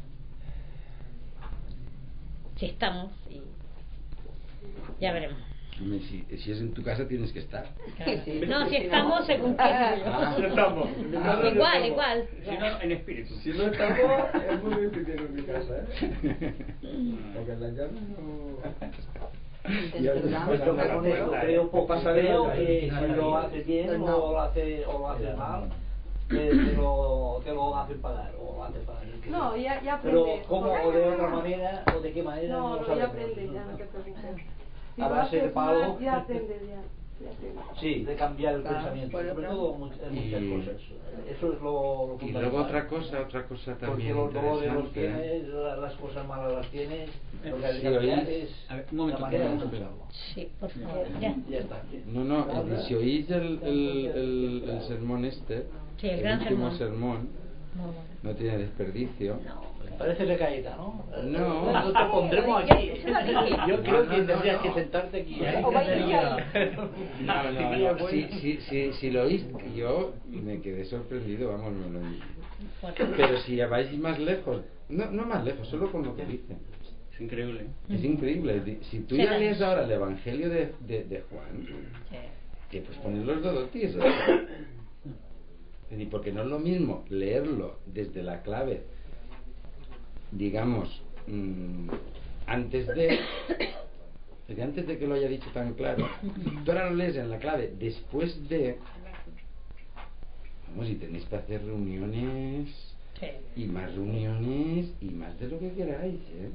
Si estamos, y ya veremos. Hombre, Si, si es en tu casa tienes que estar. No, si estamos, según qué. Ah, Si estamos. Igual, igual. Si no, en espíritu. Si no estamos, es muy difícil en mi casa, ¿eh? Porque en la llave no... Y Pues yo me conozco, creo poco, creo que si lo haces bien o lo haces o lo haces mal, te, te, lo, te lo hacen pagar o hacen pagar. No, ya, ya aprendes. Pero cómo o de otra manera o de qué manera no, no, no, no ya aprendes, ya no te preocupes. Si a base de pago. Ya aprendes, ya. Sí, de cambiar el claro, pensamiento, bueno, sobre todo muchas, muchas y, cosas. Eso es lo, lo y luego otra cosa, otra cosa también porque los dolores los interesante. tienes, las cosas malas las tienes, lo que hay Sí, que cambiar oís- es A ver, un momento, la manera de que- buscarlo. Sí, por favor, ya. Ya está. No, no, eh, si oís el, el, el, el sermón este, Sí, el gran último sermón. sermón, Muy bueno. no tiene desperdicio. Parece de Caeta, ¿no? No. No te pondremos aquí. Yo creo No, que no, tendrías no, que no. sentarte aquí. O vaya No, no, no. Si, si, si, si lo oís, yo me quedé sorprendido, vamos, me lo... Pero si vais más lejos, no, no más lejos, solo con lo que dicen. Es increíble. Es increíble. Si tú ya lees ahora el Evangelio de, de, de Juan, que pues poner los dodotis, ¿eh? Y porque no es lo mismo leerlo desde la clave, digamos, mmm, antes de desde antes de que lo haya dicho tan claro. Tú ahora lo lees en la clave después de, vamos, y tenéis que hacer reuniones y más reuniones y más de lo que queráis, ¿eh?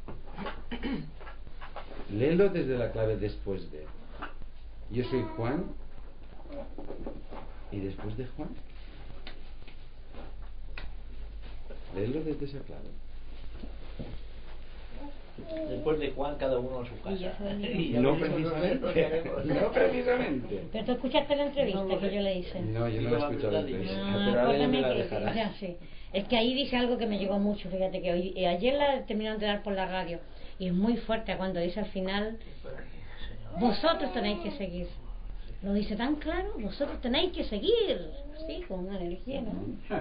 Léelo desde la clave después de. Yo soy Juan y después de Juan, léelo desde esa clave. Después de Juan, cada uno a su casa. No precisamente. No precisamente. Pero tú escuchaste la entrevista que yo le hice. No, yo no he escuchado la entrevista. Ah, Pero ahora ya me acuérdame la que- dejarás. ya, sí. Es que ahí dice algo que me llegó mucho, fíjate que hoy, eh, ayer la terminaron de dar por la radio y es muy fuerte cuando dice al final, vosotros tenéis que seguir. Lo dice tan claro, vosotros tenéis que seguir, así, con una energía, ¿no?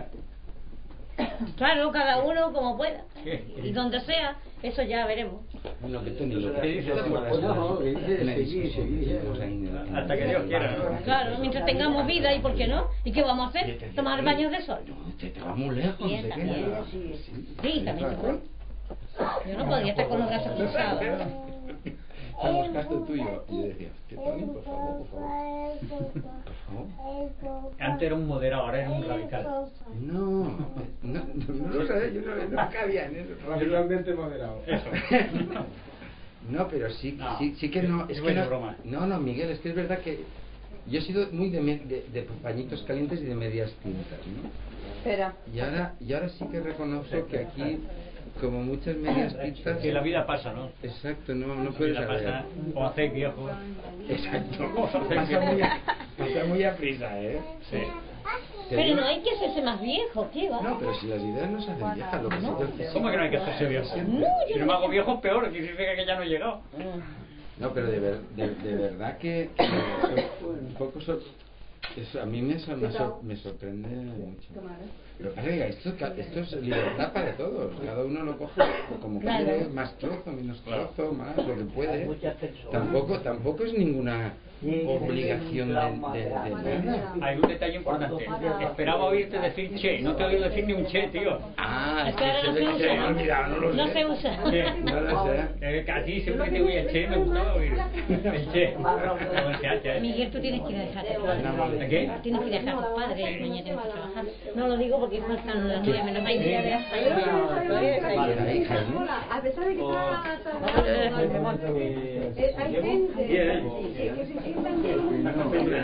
Claro, cada uno como pueda. Y donde sea, eso ya veremos. Bueno, que tú ni lo ¿Qué dices tú? No, que dice Una seguir, discusión que seguir. tenemos ahí en el- Hasta que Dios quiera. Claro, mientras tengamos vida, ¿y por qué no? ¿Y qué vamos a hacer? ¿Tomar baños de sol? Te, te va muy lejos, Bien, no sé también. qué. Sí, también se puede. Yo no podría estar con los brazos cruzados. ¿no? Hacemos caso tuyo. Y yo decía, hostia, Tony, por favor, por favor. Por favor. Antes era un moderado, ahora era un radical. No, no, no lo sé, yo no, no cabía en eso. Radicalmente moderado. Eso. No, pero sí, No, sí, sí que no. Es es que buena no, broma. no, no, Miguel, es que es verdad que yo he sido muy de, me- de, de pañitos calientes y de medias tintas, ¿no? Espera. Y ahora, y ahora sí que reconozco que aquí, como muchas medias tintas. Que la vida pasa, ¿no? Exacto, no, no La puedes vida saber. pasa, o hacéis viejos. Exacto, O hacéis pasa viejos. muy, a, pasa muy a prisa, ¿eh? Sí. Te Pero digo- no hay que hacerse más viejo, ¿qué va? No, pero si las ideas no se hacen viejas, lo que se hace ¿Cómo que no hay que hacerse viejo? No, Si no me hago viejo, peor, que significa que ya no he llegado. No, pero de, ver- de, de verdad que, que son un poco sor- eso a mí me, sor- me, sor- me sorprende mucho. Pero pasa que esto, ca- esto es libertad para todos. Cada uno lo coge como Claro. quiere, más trozo, menos Claro. trozo, más lo que Hay puede. muchas personas. Tampoco, tampoco es ninguna obligación de, de- de nada. Hay un detalle importante. Esperaba oírte decir che, no te he oído decir ni un che, tío. Ah, Es que ahora no se se usa, me ha ¿no? olvidado, no lo No sé. se usa. Che. No lo sé. Eh, que a ti siempre que te oí el che me gustaba oír. El che. Como el che, che. Miguel, tú tienes que ir a dejar a tus padres. ¿De qué? Tienes que ir a dejar a tus padres, mañana tienes que trabajar. No lo digo porque faltan las nueve menos veinte de la Vale, hija, ¿no? A pesar de que está tardado, eh, hay gente Bien. que que se sientan bien.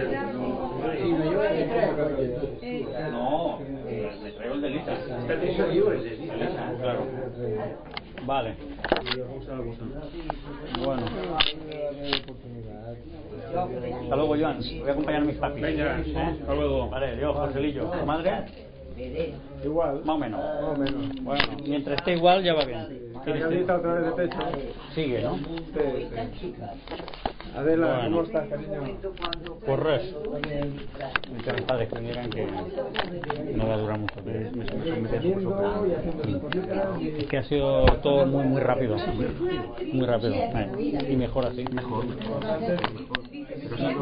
Eh, No, me traigo el de Lisa. Claro. Vale. Bueno. Hasta luego, Joan. Voy a acompañar a mis papis. Venga. ¿Eh? Hasta luego. Vale, Dios, Joselillo. ¿Tu madre? Igual. Más o menos. Más o menos. Bueno, mientras esté igual ya va bien. Cargadita otra vez de pecho. Sigue, ¿no? Sí, sí. Adela, Bueno. ¿cómo estás, cariño? Pues res. Dice a mis padres que vinieran que no va a durar mucho. Que me, me, me metí en su casa. Es que ha sido todo muy, muy rápido así. Muy rápido. Eh, Y mejor así. Mejor.